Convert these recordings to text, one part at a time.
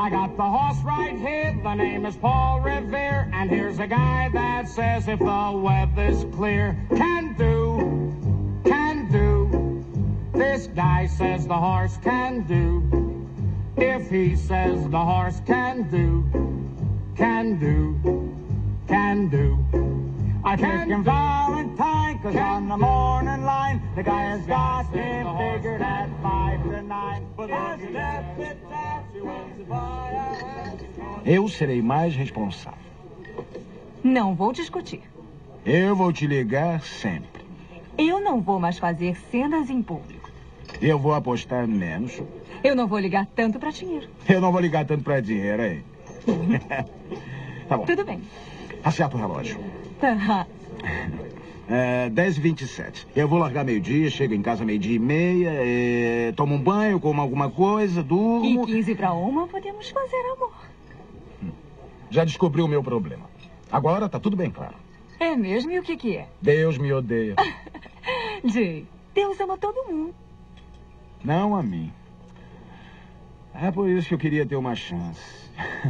I got the horse right here, the name is Paul Revere, and here's a guy that says if the weather's clear, can do. This guy says the horse can do. If he says the horse can do. I pick him Valentine, 'cause on the morning line, the guy has got him figured at 5 to 9. But as he left it out, she wants to buy a... Eu serei mais responsável. Não vou discutir. Eu vou te ligar sempre. Eu não vou mais fazer cenas em público. Eu vou apostar menos. Eu não vou ligar tanto pra dinheiro. Eu não vou ligar tanto pra dinheiro, hein? Tá bom. Tudo bem. Acerta o relógio. Tá. 10h27. Eu vou largar meio-dia, chego em casa 12h30, tomo um banho, como alguma coisa, durmo... E 12:50 podemos fazer amor. Já descobri o meu problema. Agora tá tudo bem claro. É mesmo? E o que é? Deus me odeia. Jay, Deus ama todo mundo. Não a mim. É por isso que eu queria ter uma chance.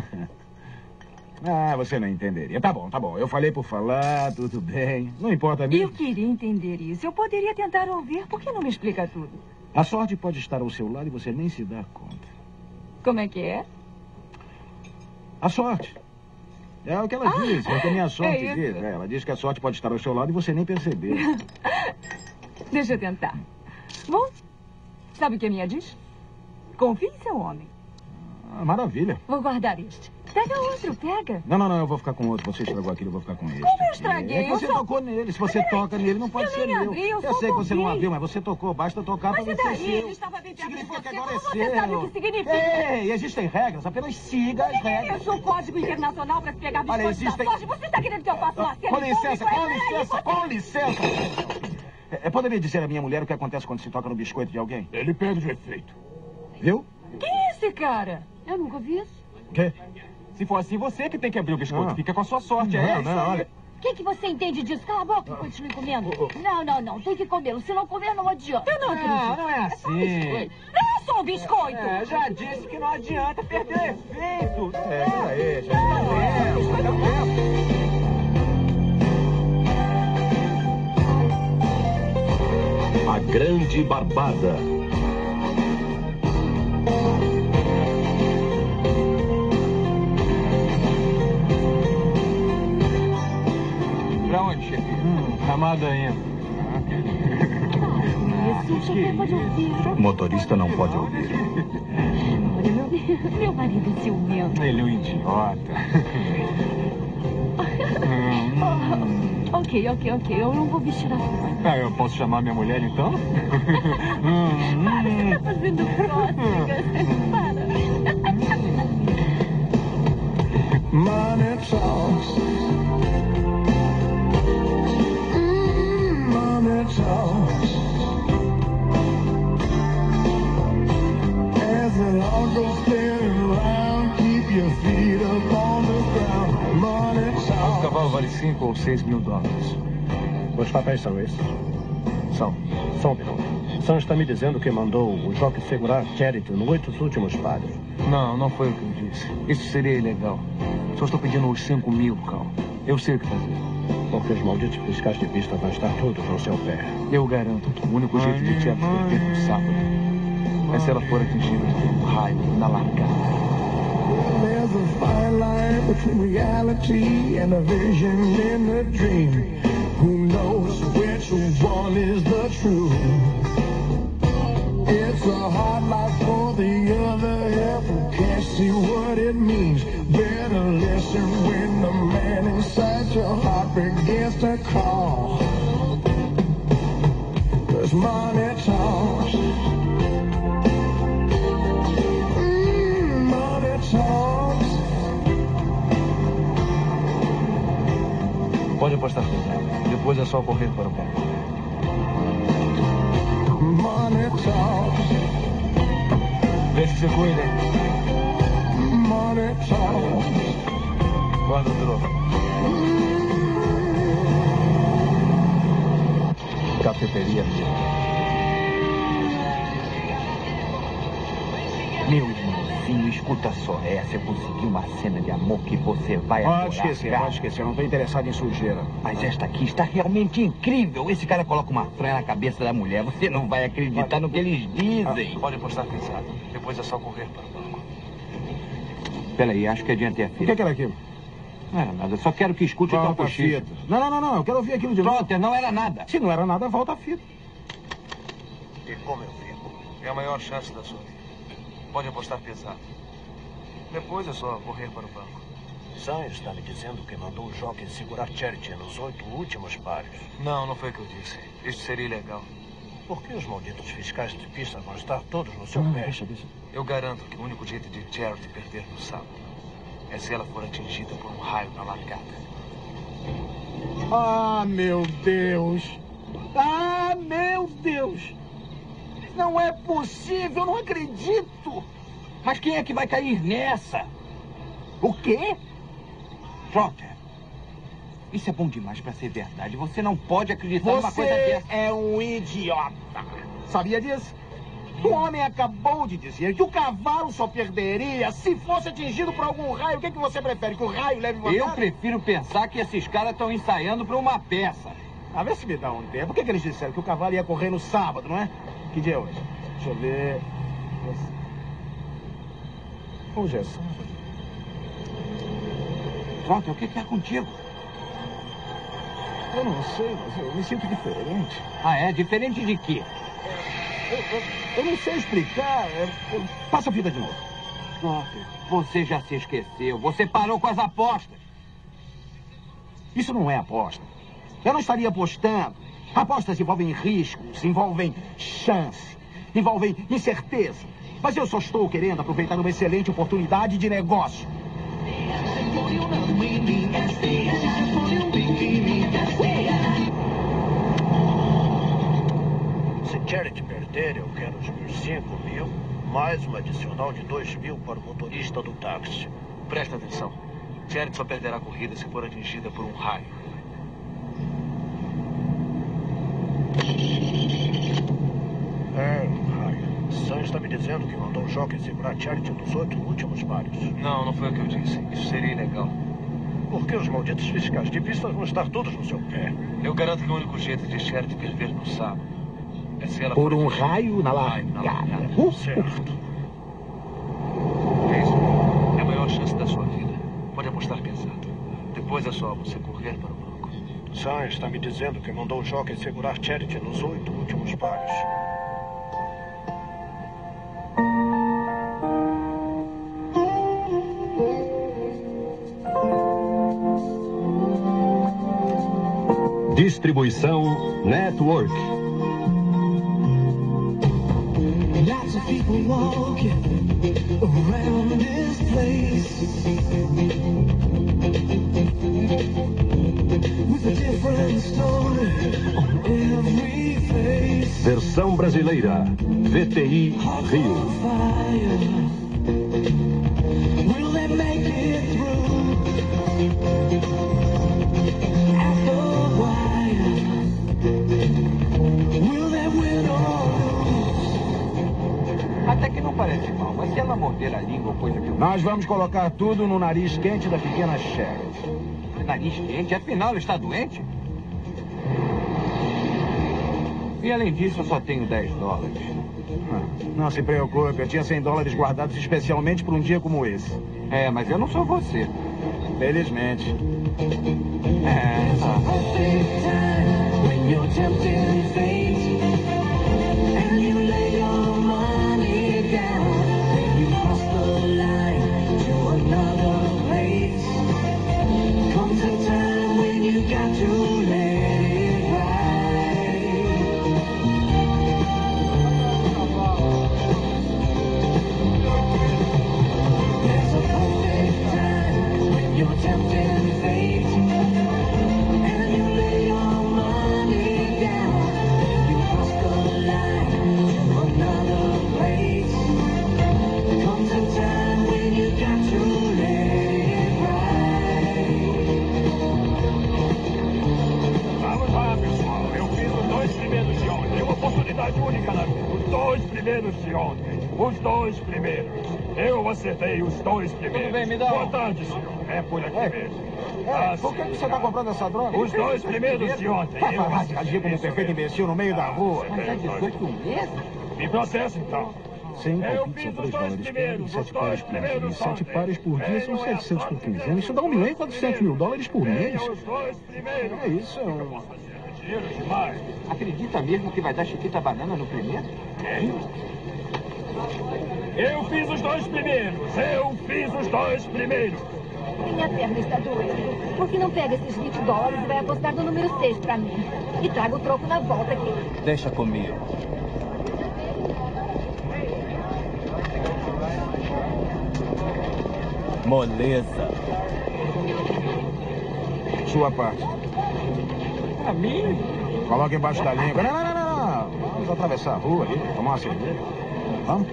Ah, você não entenderia. Tá bom. Eu falei por falar, tudo bem. Não importa mesmo. Eu queria entender isso. Eu poderia tentar ouvir. Por que não me explica tudo? A sorte pode estar ao seu lado e você nem se dá conta. Como é que é? A sorte. É o que ela diz. É o que a minha sorte diz. Ela diz que a sorte pode estar ao seu lado e você nem perceber. Deixa eu tentar. Bom, sabe o que a minha diz? Confie em seu homem. Ah, maravilha. Vou guardar este. Pega outro, pega. Não, eu vou ficar com outro. Você estragou aquilo, eu vou ficar com este. Como eu estraguei? É que você tocou nele. Se você toca nele, não pode ser meu. Eu sei que você não abriu, mas você tocou. Basta tocar para mas você daí, ser ele seu. estava bem perto de Significa você. que agora é Como seu. você sabe o que significa? Ei, existem regras. Apenas siga as regras. Eu sou o Código Internacional para se pegar biscoitos da existem... sorte. Você está querendo que eu faça uma cena? Com licença. Poderia dizer à minha mulher o que acontece quando se toca no biscoito de alguém? Ele perde o efeito. Viu? Quem é esse cara? Eu nunca vi isso. O quê? Se for assim, você que tem que abrir o biscoito. Fica com a sua sorte. Olha. O que você entende disso? Cala a boca e continue comendo. Não. Tem que comê-lo. Se não comer, não adianta. Eu não acredito. Não é assim. Não sou um biscoito. Já disse que não adianta perder o efeito. Peraí, já está A Grande Barbada. Pra onde, chefe? Ramada ainda. Isso, o chefe pode ouvir. O motorista não pode ouvir. Meu marido é ciumento. Ele é um idiota. Ok. Eu não vou vestir a roupa. Eu posso chamar minha mulher, então? Você tá fazendo cócegas. Para. Money talks. Money talks. As it all goes spinning around, keep your feet up on the ground. Money talks. O cavalo vale 5 ou 6 mil dólares. Os papéis são esses? São. Só um minuto. Sam está me dizendo que mandou o jockey segurar Charity nos 8 últimos pares. Não foi o que eu disse. Isso seria ilegal. Só estou pedindo os 5 mil, Cal. Eu sei o que fazer. Porque os malditos fiscais de pista vão estar todos no seu pé. Eu garanto que o único jeito de Tia perder no sábado é se ela for atingida por um raio na largada. There's a fine line between reality and a vision in a dream. Who knows which one is the truth? It's a hard life for the other half who can't see what it means. Better listen when the man inside your heart begins to call. 'Cause money talks. Money talks. Pode apostar tudo. Depois é só correr para o carro. Money talks. Vê se você cuida, hein? Money talks. Guarda o troco. Cafeteria Mil. 1.000 irmãos. amorzinho, escuta só essa. Eu consegui uma cena de amor que você vai adorar. Pode esquecer. Eu não tô interessado em sujeira. Mas esta aqui está realmente incrível. Esse cara coloca uma fronha na cabeça da mulher. Você não vai acreditar no que eles dizem. Pode apostar pesado. Depois é só correr para o banco. Peraí, acho que adiantei a fita. O que era aquilo? Não era nada. Só quero que escute o teu cochicho. Não. Eu quero ouvir aquilo de novo. Trotter, não era nada. Se não era nada, volta a fita. E como eu fico? É a maior chance da sua vida. Pode apostar pesado. Depois é só correr para o banco. Sam está me dizendo que mandou o jockey segurar Charity nos 8 últimos pares. Não foi o que eu disse. Isto seria ilegal. Por que os malditos fiscais de pista vão estar todos no seu pé? Deixa. Eu garanto que o único jeito de Charity perder no sábado é se ela for atingida por um raio na largada. Ah, meu Deus! Não é possível, eu não acredito! Mas quem é que vai cair nessa? O quê? Trotter, isso é bom demais para ser verdade. Você não pode acreditar numa coisa Você dessa. é um idiota. Sabia disso? O homem acabou de dizer que o cavalo só perderia se fosse atingido por algum raio. O que você prefere? Que o raio leve vantagem? Eu prefiro pensar que esses caras estão ensaiando para uma peça. Vê se me dá um tempo. Por que eles disseram que o cavalo ia correr no sábado, não é? Que dia é hoje? Deixa eu ver. Hoje é sábado. Trotter, o que é contigo? Eu não sei, mas eu me sinto diferente. Ah, é? Diferente de quê? Eu não sei explicar. Passa a vida de novo. Trotter, você já se esqueceu. Você parou com as apostas. Isso não é aposta. Eu não estaria apostando. Apostas envolvem riscos, envolvem chance, envolvem incerteza. Mas eu só estou querendo aproveitar uma excelente oportunidade de negócio. Se Charity perder, eu quero os meus 5 mil, mais uma adicional de 2 mil para o motorista do táxi. Presta atenção. Charity só perderá a corrida se for atingida por um raio. Raio. Sam está me dizendo que mandou o jockey segurar Charity nos 8 últimos pares. Não foi o que eu disse. Isso seria ilegal. Por que os malditos fiscais de pista vão estar todos no seu pé? Eu garanto que o único jeito de Charity perder no sábado é se ela Por for um atingida raio na largada. Certo. É isso. É a maior chance da sua vida. Pode apostar pesado. Depois é só você correr para o banco. Sam está me dizendo que mandou o jockey segurar Charity nos 8 últimos pares. Distribuição Network. Lots of people walking around this place with a different story on every face. Versão brasileira. VTI Rio. Will they make it through? After a while, will they win or lose? Até que não parece mal, mas se ela morder a língua ou coisa que eu... Nós vamos colocar tudo no nariz quente da pequena Charity. Nariz quente? Afinal, ela está doente? E além disso, eu só tenho $10. Não se preocupe, eu tinha $100 guardados especialmente para um dia como esse. É, mas eu não sou você. Felizmente. Perfect time when you're tempting fate and you lay your money down and you cross the line to another place. Comes a time when you got to let it ride. There's a perfect time when you're tempting fate. Vamos lá, pessoal. Eu fiz os 2 primeiros de ontem. Uma oportunidade única na vida. Os 2 primeiros de ontem. Os 2 primeiros. Eu acertei os 2 primeiros. Tudo bem, me dá Boa tarde, senhor. É por aqui mesmo. Por que você está comprando essa droga? Os 2 primeiros de ontem. Vai agir como um perfeito imbecil no meio da rua. Mas é 18 meses? Me processa, então. 100 Eu palpites fiz são os 3 2 dólares por primeiros, dia, os 7 pares 2 por dia. primeiros 7 ontem. pares por dia são Venham 700 por essa quinzena. Isso dá $1.400.000 por mês. Venham os 2 primeiros. É isso. Dinheiro demais. Acredita mesmo que vai dar Chiquita Banana no primeiro? Eu fiz os 2 primeiros. Eu fiz os 2 primeiros. Minha perna está doendo. Por que não pega esses $20 e vai apostar no número 6 pra mim? E traga o troco na volta aqui. Deixa comigo. Moleza. Sua parte. Pra mim? Coloca embaixo da língua. Não. Vamos atravessar a rua ali, tomar uma cerveja. Vamos?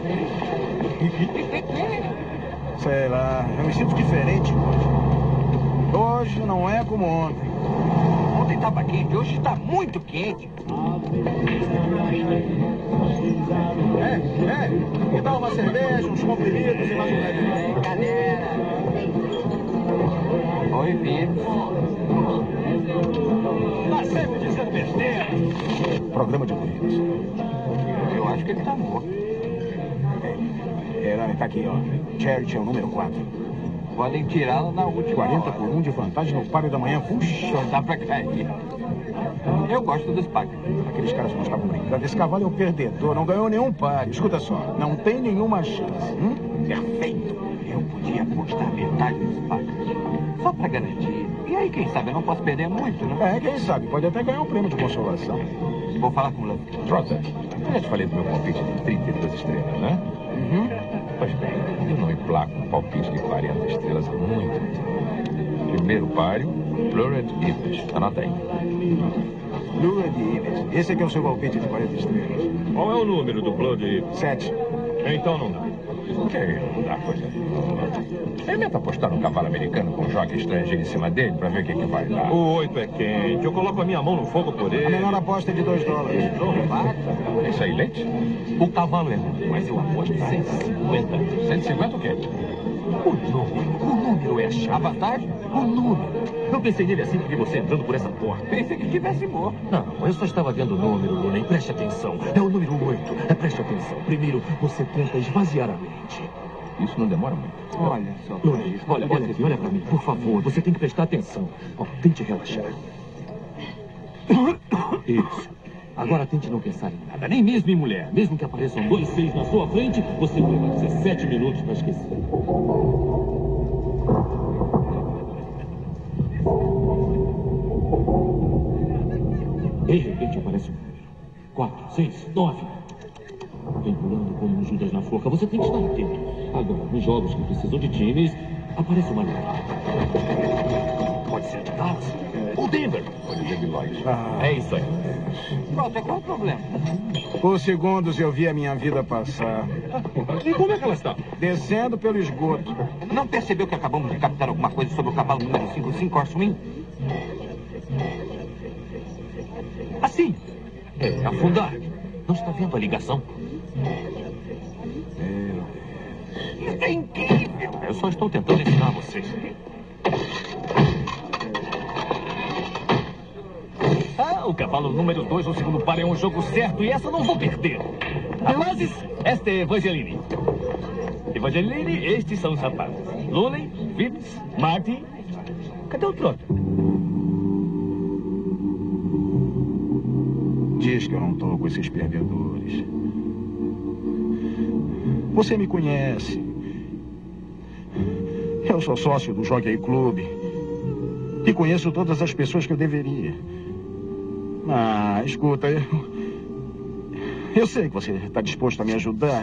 Sei lá, eu me sinto diferente hoje. Hoje não é como ontem. Ontem estava quente, hoje está muito quente. Me dá uma cerveja, uns comprimidos e mais um remédio. Galera. Oi, Vitor. Tá sempre dizendo besteira. Programa de corridas. Eu acho que ele está morto. Tá aqui, ó. Charity é o número 4. Podem tirá-la na última 40 hora. por 1 de vantagem no páreo da manhã. Puxa, Só dá pra cair. Eu gosto dos pacos. aqueles caras não estavam brincando. Esse cavalo é o perdedor, não ganhou nenhum páreo. Escuta só, não tem nenhuma chance. Perfeito. Eu podia apostar metade dos pacos. Só pra garantir. E aí, quem sabe, eu não posso perder muito, né? Quem sabe, pode até ganhar um prêmio de consolação. Vou falar com o Lance. Trotter, eu já te falei do meu palpite de 32 estrelas, né? Pois bem, eu não emplaco um palpite de 40 estrelas há muito tempo. Primeiro páreo, Blurred Image. Anota aí. Lured Image. Esse aqui é o seu palpite de 40 estrelas. Qual é o número do Blood? 7. Então não dá. Que não dá coisa nenhuma. Experimenta apostar num cavalo americano com um jockey estrangeiro em cima dele pra ver o que vai dar. O 8 é quente. Eu coloco a minha mão no fogo por A ele. menor aposta é de $2. Isso aí, leite? O cavalo é bom, mas eu aposto 150. 150 o quê? O número é a chave. A vantagem? O número. Eu pensei nele assim que vi você entrando por essa porta. Pensei que tivesse morto. Não, eu só estava vendo o número, Looney. Preste atenção. É o número 8. Preste atenção. Primeiro, você tenta esvaziar a mente. Isso não demora muito. Olha só. Looney, olha pra mim. Por favor, você tem que prestar atenção. Tente relaxar. Isso. Agora tente não pensar em nada, nem mesmo em mulher. Mesmo que apareçam 2 6 na sua frente, você vai levar 17 minutos para esquecer. De repente aparece um número. 4, 6, 9. Vem pulando como um Judas na forca. Você tem que estar atento. Agora, nos jogos que precisam de times, aparece uma nova. Pode ser de Dallas ou Denver. Pode ser de Lloyd. É isso aí. Pronto, qual é o problema? Por segundos eu vi a minha vida passar. E como é que ela está? Descendo pelo esgoto. Não percebeu que acabamos de captar alguma coisa sobre o cavalo número 55 Horseman? Assim. É afundar. Não está vendo a ligação? Isso é incrível. Eu só estou tentando ensinar vocês. O cavalo número 2 no segundo par é um jogo certo e essa eu não vou perder. Rapazes, esta é Evangeline. Evangeline, estes são os rapazes. Looney, Phipps, Martin. Cadê o Trotter? Diz que eu não tô com esses perdedores. Você me conhece. Eu sou sócio do Jockey Club. E conheço todas as pessoas que eu deveria. Escuta, eu sei que você está disposto a me ajudar.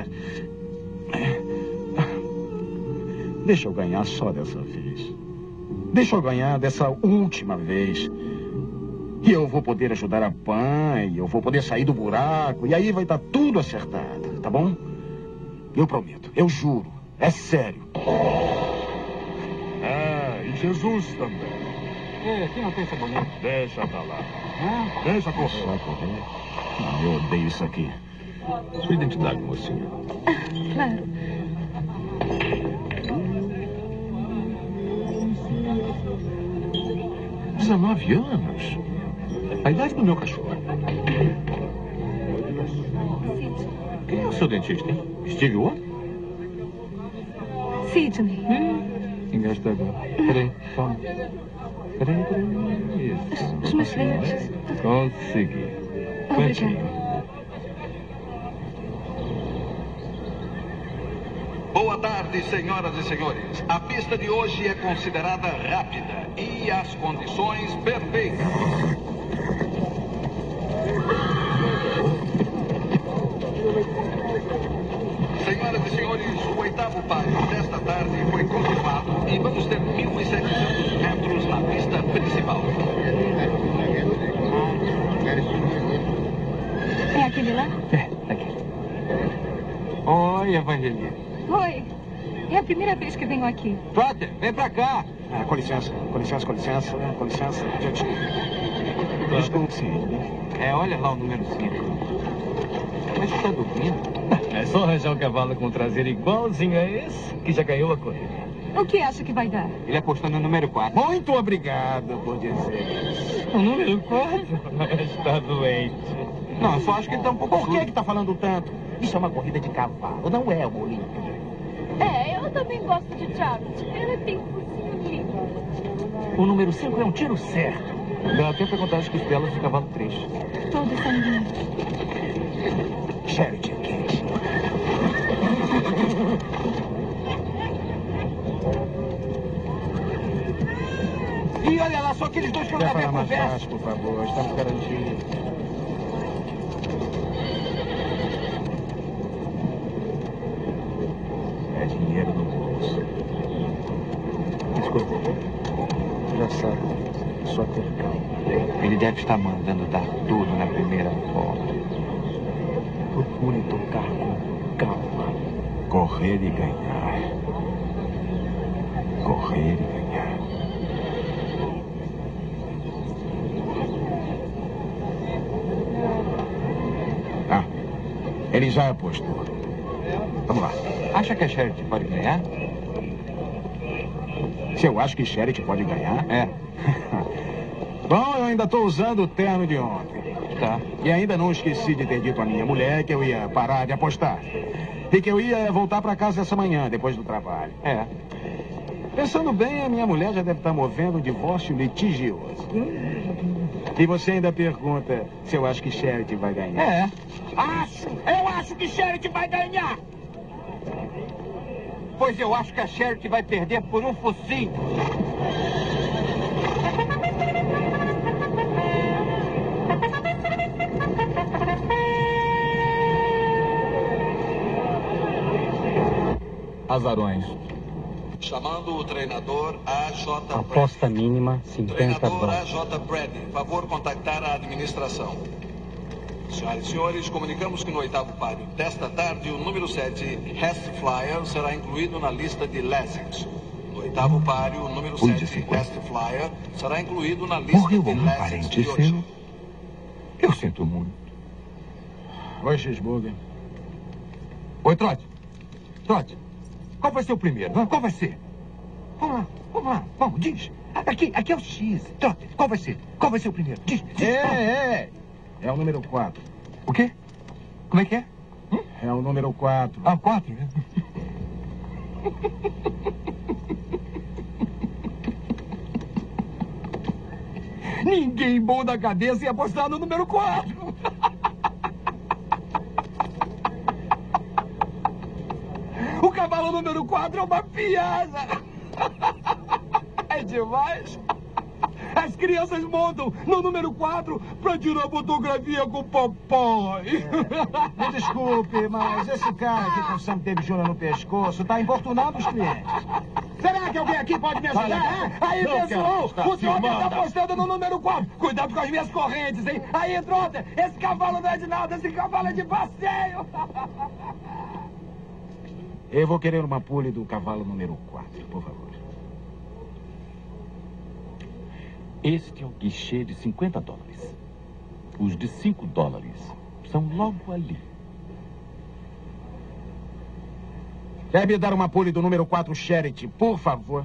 Deixa eu ganhar só dessa vez. Deixa eu ganhar dessa última vez. E eu vou poder ajudar a Pan, e eu vou poder sair do buraco, e aí vai estar tudo acertado, tá bom? Eu prometo, eu juro, é sério. E Jesus também. Quem não tem sabonete? Deixa pra lá. Deixa correr. Só correr. Não, eu odeio isso aqui. Sua identidade, mocinha. Claro. Há 19 anos. A idade do meu cachorro. Quem é o seu dentista, hein? Steve Wonder? Sidney. Engasta agora. Peraí, calma. Peraí. Isso. Os meus filhos. Consegui. Obrigada. Boa tarde, senhoras e senhores. A pista de hoje é considerada rápida e as condições perfeitas. Senhoras e senhores, o oitavo páreo desta tarde foi confirmado e vamos ter 1.700 metros na pista principal. É aquele lá? É, aquele. Oi, Evangelina. Oi. É a primeira vez que venho aqui. Trotter, vem pra cá. Com licença. Desculpe, sim. Olha lá o número 5. Mas você tá dormindo? É só arranjar um cavalo com traseiro igualzinho a esse que já ganhou a corrida. O que acha que vai dar? Ele apostou no número 4. Muito obrigado por dizer. O número 4 está doente. Não, eu só acho que ele tá um pouco... Por que tá falando tanto? Isso é uma corrida de cavalo, não é uma Olimpíada. Eu também gosto de Charlotte. Ela tem um focinho lindo. O número 5 é um tiro certo. Dá até pra contar as costelas do cavalo 3. Todos são lindos. Charity Cage. E olha lá, só aqueles dois que eu gravei a conversa. Por favor, estamos garantidos. É dinheiro no bolso. Desculpa. Já sabe. Só ter calma. Ele deve estar mandando dar tudo na primeira volta. Procure tocar com calma. Correr e ganhar. Correr e ganhar. Ele já apostou. Vamos lá. Acha que a Charity pode ganhar? Se eu acho que Charity pode ganhar? É. Bom, eu ainda estou usando o terno de ontem. Tá. E ainda não esqueci de ter dito à minha mulher que eu ia parar de apostar. E que eu ia voltar para casa essa manhã, depois do trabalho. É. Pensando bem, a minha mulher já deve estar movendo um divórcio litigioso. E você ainda pergunta se eu acho que Charity vai ganhar. É. Eu acho que Charity vai ganhar! Pois eu acho que a Charity vai perder por um focinho. Azarões. Chamando o treinador AJ Aposta mínima, 50 Treinador dólares. AJ Brady, favor contactar a administração. Senhoras e senhores, comunicamos que no oitavo páreo desta tarde, o número 7, Hess Flyer, será incluído na lista de lessons. No oitavo páreo, o número 7, Hess Flyer, será incluído na lista Morreu de algum lessons parente de hoje. seu? Eu sinto muito. Oi, Cheeseburger. Oi, Trote. Trote, qual vai ser o primeiro? Qual vai ser? Vamos lá. Vamos, diz. Aqui é o X. Trote, qual vai ser? Qual vai ser o primeiro? Diz. É o número 4. O quê? Como é que é? É o número 4. Ah, 4, né? Ninguém bom da cabeça ia apostar no número 4. O cavalo número 4 é uma piada. É demais. As crianças montam no número 4 pra tirar fotografia com o papai. Me desculpe, mas esse cara aqui com o Sam Davis Jr. no pescoço tá importunando os clientes. Será que alguém aqui pode me ajudar? Aí, pessoal, o Trotter tá apostando no número 4. Cuidado com as minhas correntes, hein? Aí, Trotter, esse cavalo não é de nada, esse cavalo é de passeio. Eu vou querer uma pule do cavalo número 4, por favor. Este é o guichê de 50 dólares. Os de 5 dólares são logo ali. Quer me dar uma pole do número 4 Charity, por favor?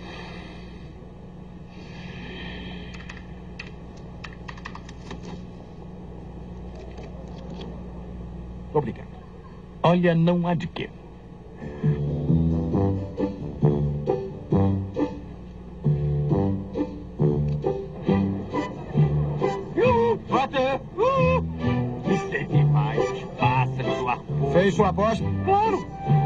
Obrigado. Olha, não há de quê. Trotter! Isso é demais. Os pássaros, o ar puro. Fez sua aposta? Claro.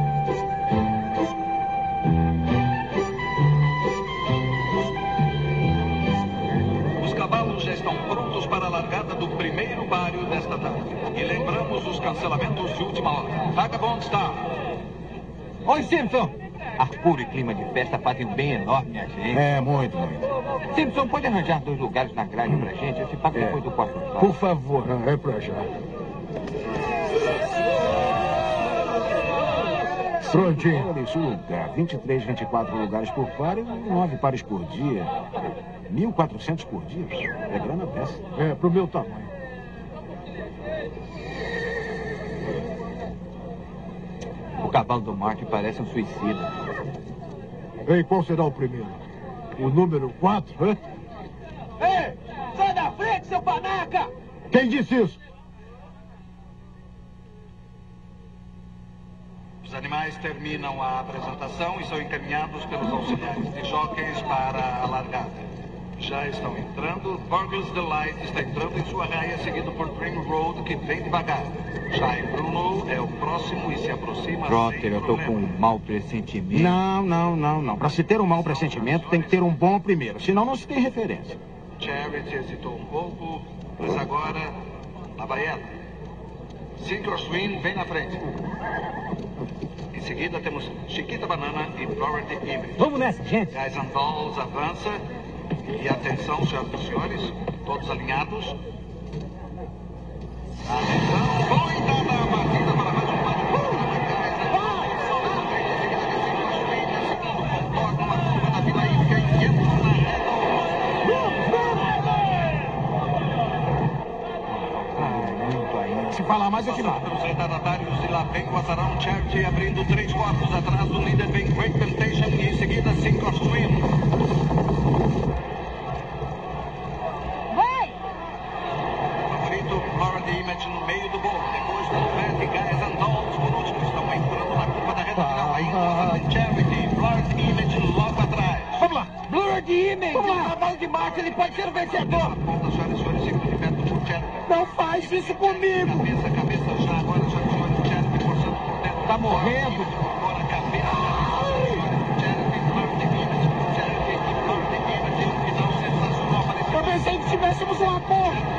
Os cavalos já estão prontos para a largada do primeiro páreo desta tarde. E lembramos os cancelamentos de última hora. Vagabond Star. Oi, Simpson. Ar puro e clima de festa fazem um bem enorme a gente. É, muito, muito. Simpson, pode arranjar 2 lugares na grade pra gente? Eu te pago depois do quarto. Por favor, é pra já. Prontinho. Olha esse lugar. 23, 24 lugares por par e 9 pares por dia. 1.400 por dia. É grana dessa. É, pro meu tamanho. O cavalo do Martin parece um suicida. Ei, qual será o primeiro? O número 4, hein? Ei, sai da frente, seu panaca! Quem disse isso? Os animais terminam a apresentação e são encaminhados pelos auxiliares de jockeys para a largada. Já estão entrando. Burglar's Delight está entrando em sua raia, seguido por Dream Road, que vem devagar. Shai Bruno é o próximo e se aproxima. Trotter, eu tô com um mau pressentimento. Não. Pra se ter um mau pressentimento, tem que ter um bom primeiro. Senão não se tem referência. Charity hesitou um pouco, mas agora a baiana. Sink or Swim vem na frente. Em seguida temos Chiquita Banana e Florida Image. Vamos nessa, gente. Guys and Dolls avança. E atenção, senhoras e senhores, todos alinhados. Atenção, foi dada a partida para mais um bate-bola na casa. Segundo contorno, uma curva da Vila Ípica e entra na reta. Se falar mais, eu te mato. Pelos retardatários e lá vem o azarão Charity abrindo 3 quartos atrás do líder, vem Great Temptation e em seguida Sink or Swim. Image no meio do bolo, depois Confetti, Guys and Dolls por último, estão entrando na curva da reta final, ainda Charity, Blurred Image logo atrás. Vamos lá, Blurred Image, o cavalo de Marte, ele pode ser o vencedor. Senhoras e senhores, segundo de perto por Charity. Não faz isso comigo. Cabeça, já agora, senhoras e senhores, Charity forçando por dentro. Tá morrendo. Agora a cabeça, Charity, Blurred Image, Charity, Blurred Image, no final sensacional. Eu pensei que tivéssemos um acordo.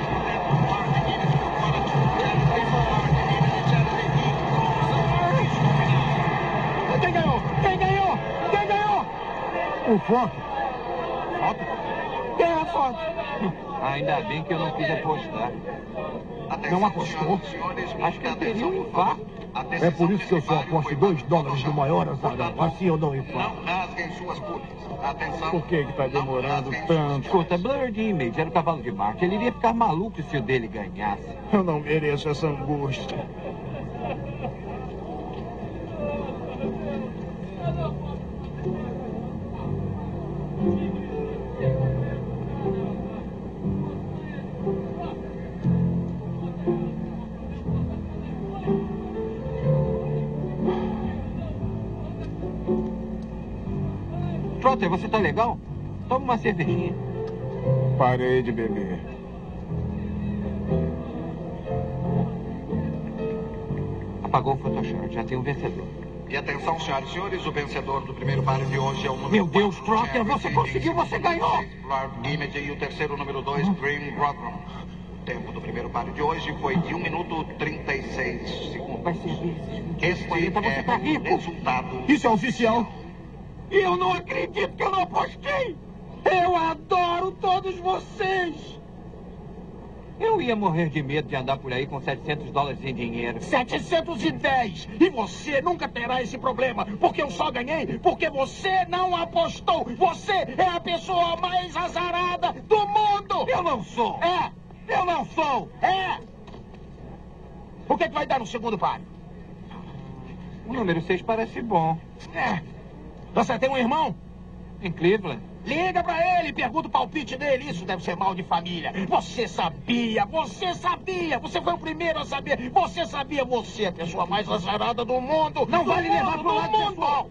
Quem ganhou? O foto. Quem é a foto? Ainda bem que eu não quis apostar. Não apostou? Acho que eu teria um infarto. É por isso que eu só aposto $2 no maior azarão. Assim eu não infarto. Não rasguem suas pulhas. Atenção. Por que tá demorando tanto? Escuta, Blurred Image era o cavalo de Marte. Ele iria ficar maluco se o dele ganhasse. Eu não mereço essa angústia. Trotter, você tá legal? Toma uma cervejinha. Parei de beber. Apagou o Photoshop, já tem um vencedor. E atenção, senhoras e senhores, o vencedor do primeiro páreo de hoje é o número Meu Deus, 4, Trotter, você conseguiu, você ganhou! Blurred Image e o terceiro, número 2, Dream Rodrum. O tempo do primeiro páreo de hoje foi de 1 minuto 36 segundos. Vai ser vezes. Este você tá é rico. o resultado. Isso é oficial. E eu não acredito que eu não apostei! Eu adoro todos vocês! Eu ia morrer de medo de andar por aí com $700 em dinheiro. 710! E você nunca terá esse problema, porque eu só ganhei porque você não apostou! Você é a pessoa mais azarada do mundo! Eu não sou! É! Eu não sou! É! O que vai dar no segundo páreo? O número 6 parece bom. É. Você tem um irmão? Em Cleveland. Liga pra ele, pergunta o palpite dele. Isso deve ser mal de família. Você sabia, você sabia. Você foi o primeiro a saber. Você sabia, você é a pessoa mais azarada do mundo. Não vale levar pro lado pessoal.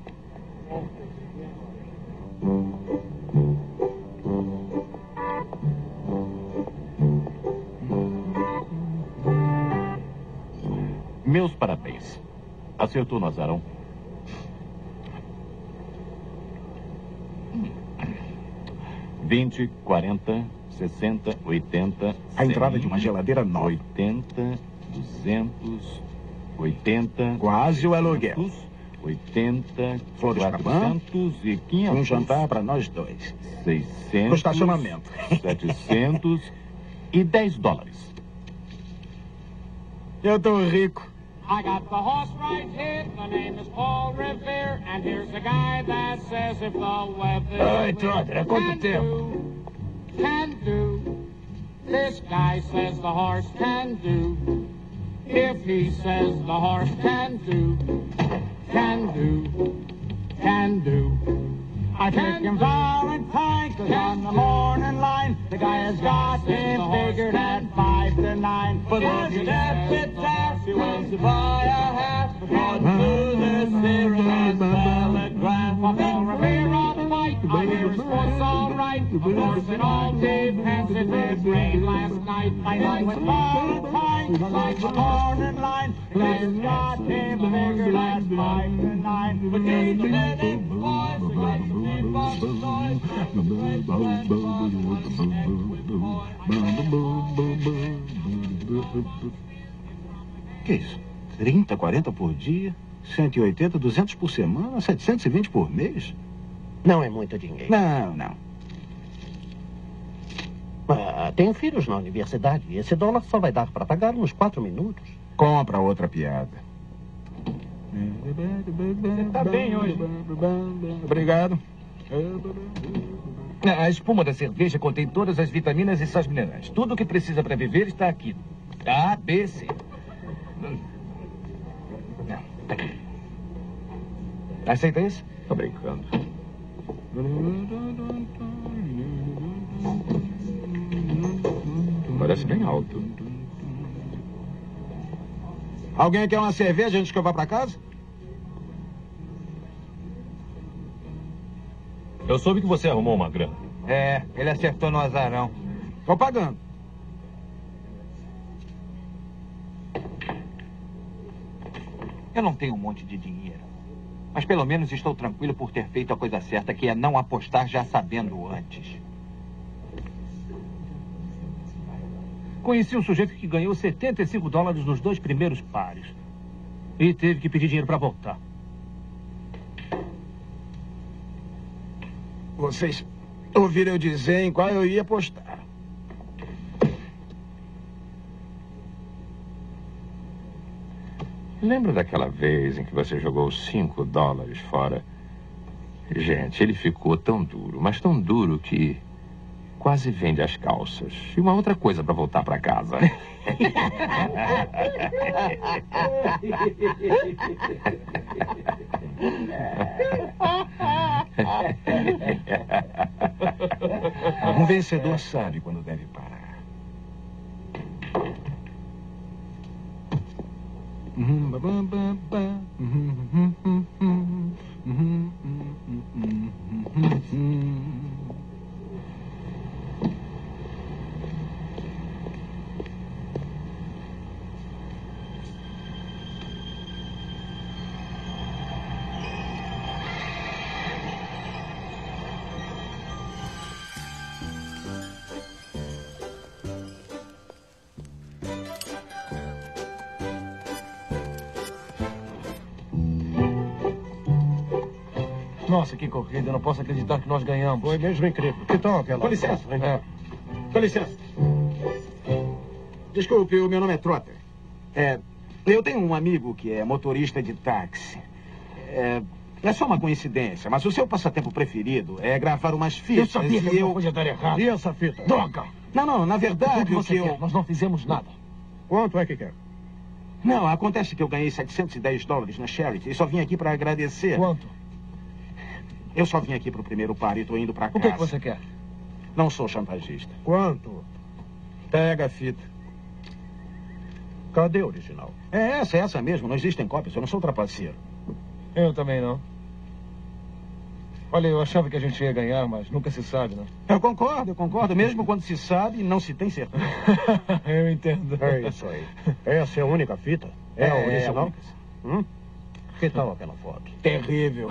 Meus parabéns. Acertou no azarão. $20, 40, 60, 80... A entrada de uma geladeira nova. 80, 200, 80... Quase o aluguel. 80, Flores pra banco, 400 e 500... Um jantar para nós dois. 600... No estacionamento. 700 e $10. Eu tô rico. I got the horse right here, the name is Paul Revere, and here's the guy that says if the weather... Ai, Trotter, é quanto tempo? Can do. This guy says the horse can do. If he says the horse can do, can do, can do. I take him Valentine, 'cause on the morning line, the guy has got him figured at 5 to 9. But as he left task, he wants to buy a hat, on to this here and velvet grass. While Paul Revere on the fight, I hear his voice all right. Of course, it all depends. It did rain last night. I know when Valentine, like the morning line, the guy has got him figured at 5 to 9. But keep the living boys, the guys who keep on the noise. Que isso? 30, 40 por dia, 180, 200 por semana, 720 por mês? Não é muito dinheiro. Não. Tenho filhos na universidade. Esse dólar só vai dar para pagar uns 4 minutos. Compra outra piada. Tá bem hoje. Obrigado. A espuma da cerveja contém todas as vitaminas e sais minerais. Tudo o que precisa para viver está aqui. A, B, C. Aceita isso? Tô brincando. Parece bem alto. Alguém quer uma cerveja antes que eu vá para casa? Eu soube que você arrumou uma grana. É, ele acertou no azarão. Tô pagando. Eu não tenho um monte de dinheiro. Mas pelo menos estou tranquilo por ter feito a coisa certa, que é não apostar já sabendo antes. Conheci um sujeito que ganhou $75 nos 2 primeiros pares. E teve que pedir dinheiro para voltar. Vocês ouviram eu dizer em qual eu ia apostar. Lembra daquela vez em que você jogou $5 fora? Gente, ele ficou tão duro, mas tão duro que quase vende as calças. E uma outra coisa para voltar para casa. Um vencedor sabe quando deve parar. Nossa, que corrida. Eu não posso acreditar que nós ganhamos. Foi mesmo incrível. Que tal aquela? Com licença. Com licença. Desculpe, o meu nome é Trotter. Eu tenho um amigo que é motorista de táxi. É só uma coincidência, mas o seu passatempo preferido é gravar umas fitas. Eu sabia que eu podia dar errado. E essa fita? Droga! Não, na verdade, o que você quer? Nós não fizemos nada. Quanto é que quer? Não, acontece que eu ganhei $710 na Charity e só vim aqui para agradecer. Quanto? Eu só vim aqui pro primeiro par e tô indo pra casa. O que você quer? Não sou chantagista. Quanto? Pega a fita. Cadê o original? É essa mesmo. Não existem cópias. Eu não sou trapaceiro. Eu também não. Olha, eu achava que a gente ia ganhar, mas nunca se sabe, não? Eu concordo. Mesmo quando se sabe, não se tem certeza. Eu entendo. É isso aí. Essa é a única fita? É a original? Que tal aquela foto? Terrível.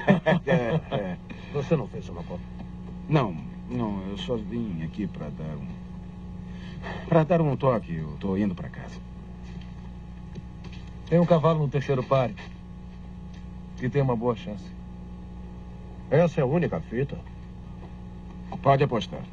Você não fez uma cópia? Não, eu só vim aqui para dar um toque. Eu tô indo para casa. Tem um cavalo no terceiro páreo. E tem uma boa chance. Essa é a única fita? Pode apostar.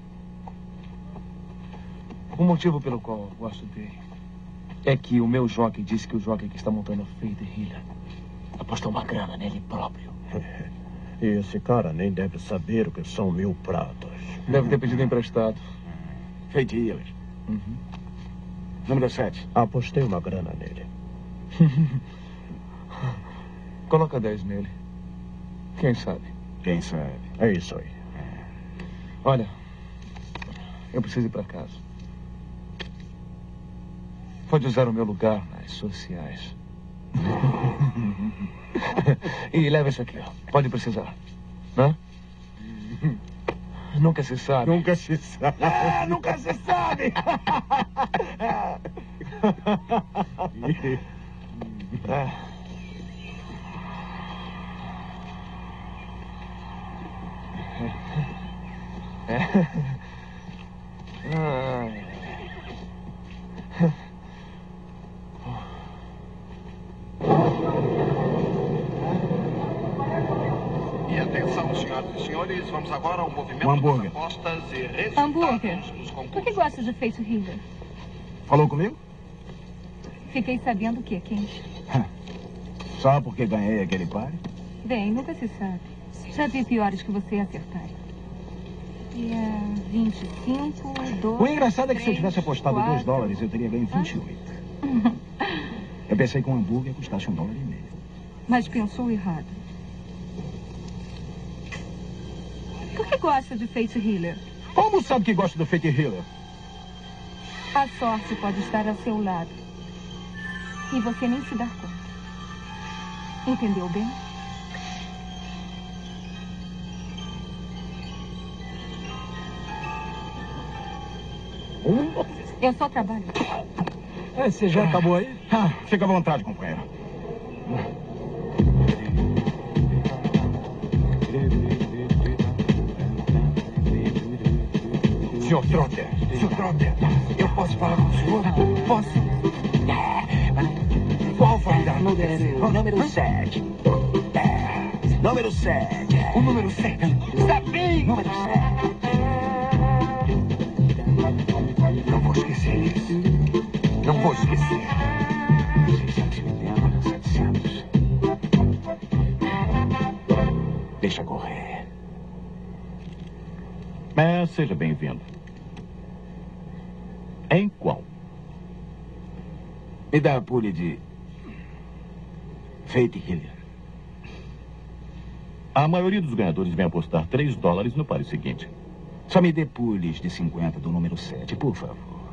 O motivo pelo qual eu gosto dele é que o meu jockey disse que o jockey que está montando a Faith Healer apostou uma grana nele próprio. E esse cara nem deve saber o que são 1000 pratas. Deve ter pedido emprestado. Faith Healer. Número 7. Apostei uma grana nele. Coloca 10 nele. Quem sabe? Quem sabe? É isso aí. Olha, eu preciso ir para casa. Pode usar o meu lugar nas sociais. E leva isso aqui, ó. Pode precisar. Hã? Nunca se sabe. Nunca se sabe. Nunca se sabe. E atenção, senhoras e senhores, vamos agora ao movimento das apostas e resultados Hambúrguer. dos concursos. Por que gosta de Faith Healer? Falou comigo? Fiquei sabendo o quê, Ken? Só porque ganhei aquele par? Bem, nunca se sabe. Já vi piores que você acertar. E é 25, 2... O engraçado é que se eu 3, tivesse apostado 4... $2, eu teria ganho 28. Eu pensei que um hambúrguer custasse $1,50. Mas pensou errado. Por que gosta de Faith Healer? Como sabe que gosta do Faith Healer? A sorte pode estar ao seu lado. E você nem se dá conta. Entendeu bem? Eu só trabalho. Você já acabou aí? Fica à vontade, companheiro. Senhor Trotter, eu posso falar com o senhor? Posso? Qual vai dar no terceiro? O número 7. Número 7. O número 7. Sabem! Número 7. Não vou esquecer isso. Não vou esquecer. 680, 700. Deixa correr. Seja bem-vindo. Em qual? Me dá a pule de Faith Healer. A maioria dos ganhadores vem apostar $3 no páreo seguinte. Só me dê pules de 50 do número 7, por favor.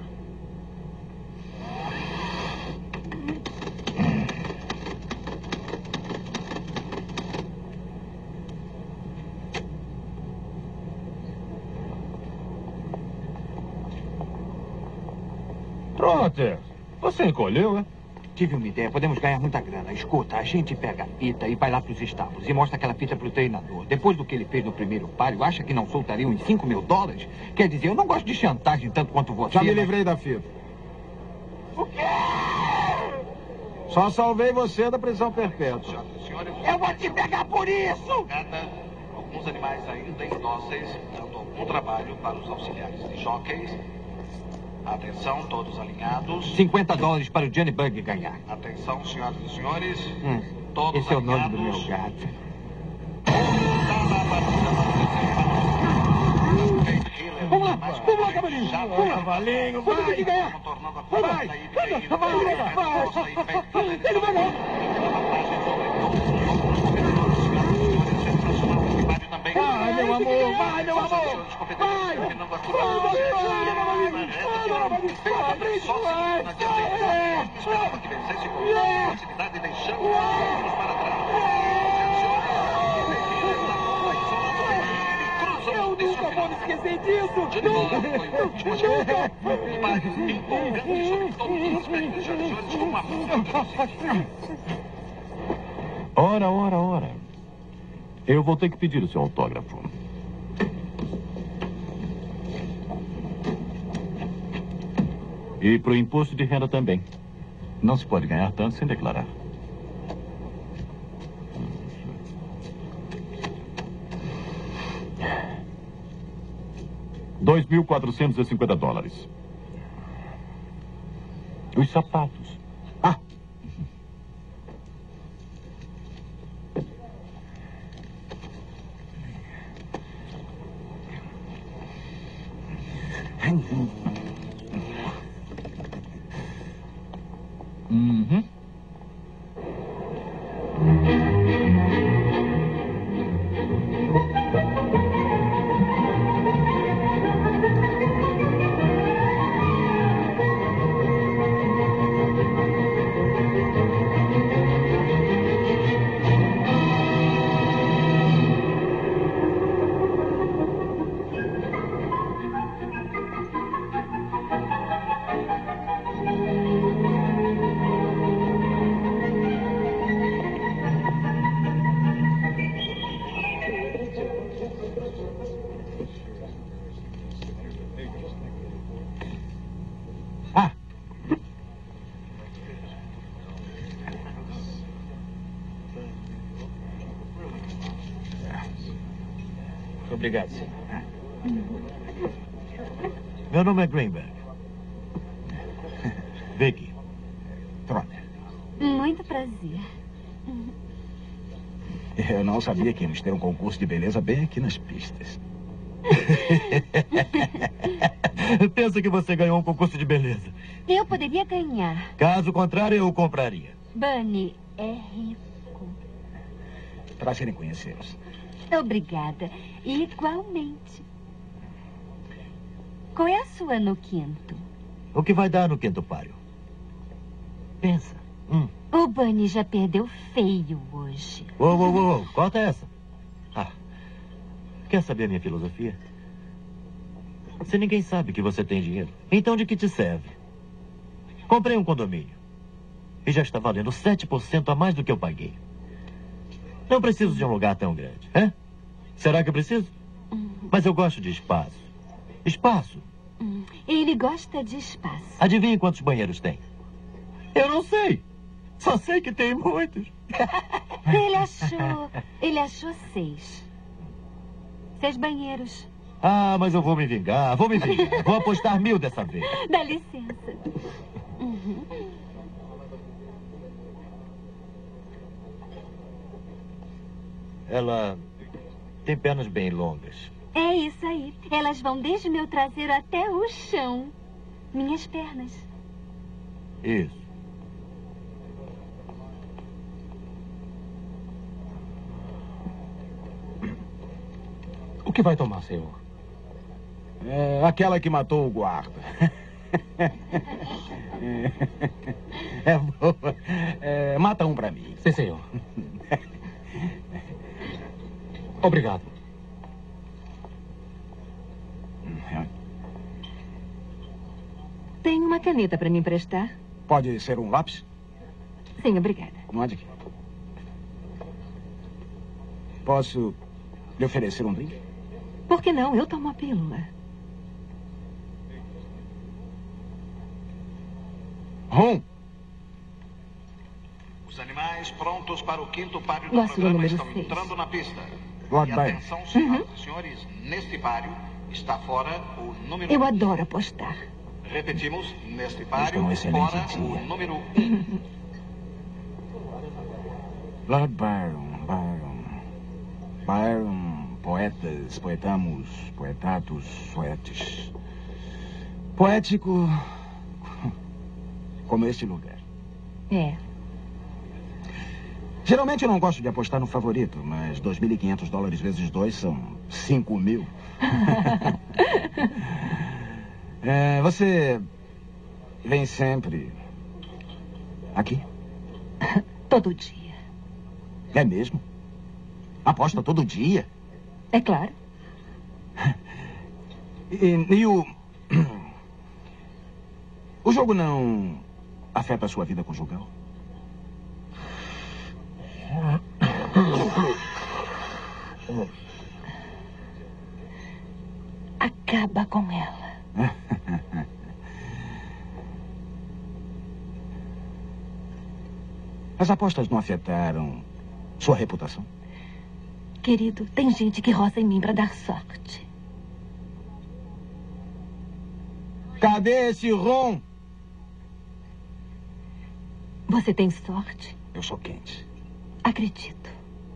Trotter, você encolheu, é? Tive uma ideia, podemos ganhar muita grana. Escuta, a gente pega a fita e vai lá pros estábulos e mostra aquela fita pro treinador. Depois do que ele fez no primeiro páreo, acha que não soltaria uns $5.000? Quer dizer, eu não gosto de chantagem tanto quanto você. Já me livrei da fita. O quê? Só salvei você da prisão perpétua. Eu vou te pegar por isso! Alguns animais ainda indóceis, dando algum trabalho para os auxiliares de jockeys. Atenção, todos alinhados. $50 para o Johnny Bug ganhar. Atenção, senhoras e senhores. Todos Esse é o nome do alinhados. meu gato. Vamos lá, cavalinho. Vamos lá, cavalinho. Vamos ter que ganhar. Vai. Ele vai não. Vai, meu amor. Vai. Eu nunca vou me esquecer disso. Nunca. Ora. Eu vou ter que pedir o seu autógrafo. E pro imposto de renda também. Não se pode ganhar tanto sem declarar. $2.450. Os sapatos. Uhum. Obrigado, senhor. Meu nome é Greenberg. Vicky. Trotter. Muito prazer. Eu não sabia que íamos ter um concurso de beleza bem aqui nas pistas. Pensa que você ganhou um concurso de beleza. Eu poderia ganhar. Caso contrário, eu o compraria. Bunny é rico. Prazer em conhecê-los. Obrigada. Igualmente. Qual é a sua no quinto? O que vai dar no quinto páreo? Pensa. O Bunny já perdeu feio hoje. Uou. Corta essa. Quer saber a minha filosofia? Se ninguém sabe que você tem dinheiro, então de que te serve? Comprei um condomínio. E já está valendo 7% a mais do que eu paguei. Não preciso de um lugar tão grande, hein? Será que eu preciso? Mas eu gosto de espaço. Espaço. Ele gosta de espaço. Adivinhe quantos banheiros tem? Eu não sei. Só sei que tem muitos. Ele achou 6. 6 banheiros. Mas eu vou me vingar. Vou apostar 1.000 dessa vez. Dá licença. Ela tem pernas bem longas. É isso aí. Elas vão desde o meu traseiro até o chão. Minhas pernas. Isso. O que vai tomar, senhor? Aquela que matou o guarda. É boa. Mata um pra mim. Sim, senhor. Obrigado. Tem uma caneta para me emprestar? Pode ser um lápis? Sim, obrigada. Não há de quê. Posso lhe oferecer um drink? Por que não? Eu tomo a pílula. Rum. Os animais prontos para o quinto páreo do Gosto do programa número estão 6. entrando na pista. Lord E Byron. atenção, senhoras e senhores, neste páreo está fora o número Eu 1. adoro apostar. Repetimos, neste Este páreo, é um excelente fora dia. o número 1. Lord Byron. poetas, poetamos, poetatos, poetes. Poético como este lugar. É. Geralmente eu não gosto de apostar no favorito, mas $2.500 vezes 2 são 5.000. Você vem sempre aqui? Todo dia. É mesmo? Aposta todo dia? É claro. E o jogo não afeta a sua vida conjugal? Acaba com ela. As apostas não afetaram sua reputação? Querido, tem gente que roça em mim para dar sorte. Cadê esse rom? Você tem sorte? Eu sou quente. Acredito.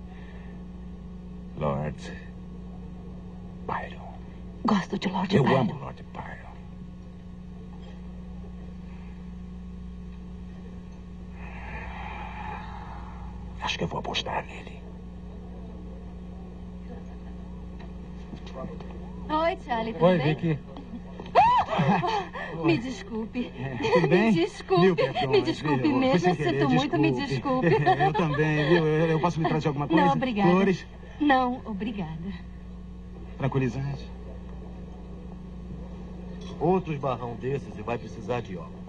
Lord Byron. Gosto de Lord Eu Byron. amo Lord Byron. Acho que eu vou apostar nele. Oi, Charlie, tudo Oi, bem? Vicky. Me desculpe. Tudo bem? Me desculpe. Mil perdões, Me desculpe viu? mesmo. Sem Eu querer, sinto muito, me desculpe. Eu também, viu? Eu posso me trazer alguma coisa? Não, obrigada. Flores? Não, obrigada. Tranquilizante? Outro esbarrão desses e vai precisar de óculos.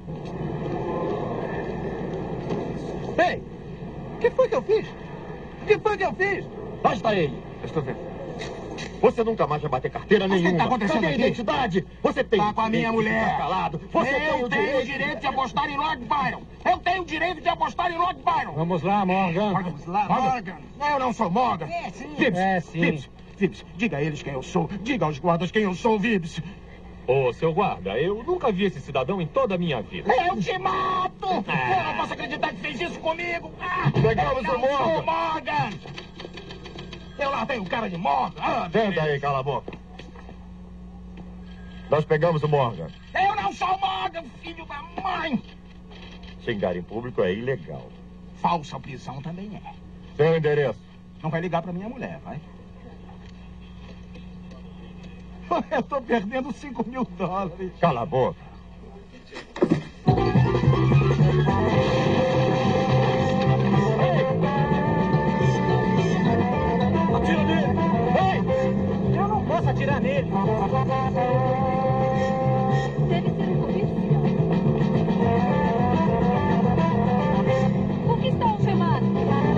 Ei! O que foi que eu fiz? O que foi que eu fiz? Basta ele. Estou vendo. Você nunca mais vai bater carteira Mas o que nenhuma. tá acontecendo Cadê a aqui? identidade? Você tem Tá com a minha direito de mulher. ficar calado. Você tem o direito de apostar em Lord Byron. Eu tenho o direito de apostar em Lord Byron. Vamos lá, Morgan. Vamos lá, Morgan. Eu não sou Morgan. É, sim. Vibbs, É, sim. Vibbs, diga a eles quem eu sou. Diga aos guardas quem eu sou, Vibbs. Ô, seu guarda, eu nunca vi esse cidadão em toda a minha vida. Eu te mato! Eu não posso acreditar que fez isso comigo. Pegamos eu o não sou Morgan. Morgan. Eu larguei o cara de Morgan. Senta aí, cala a boca. Nós pegamos o Morgan. Eu não sou Morgan, filho da mãe. Xingar em público é ilegal. Falsa prisão também é. Seu endereço. Não vai ligar pra minha mulher, vai? Eu tô perdendo $5.000. Cala a boca. Atira nele! Ei! Eu não posso atirar nele! Deve ser um comercial. Por que está algemado?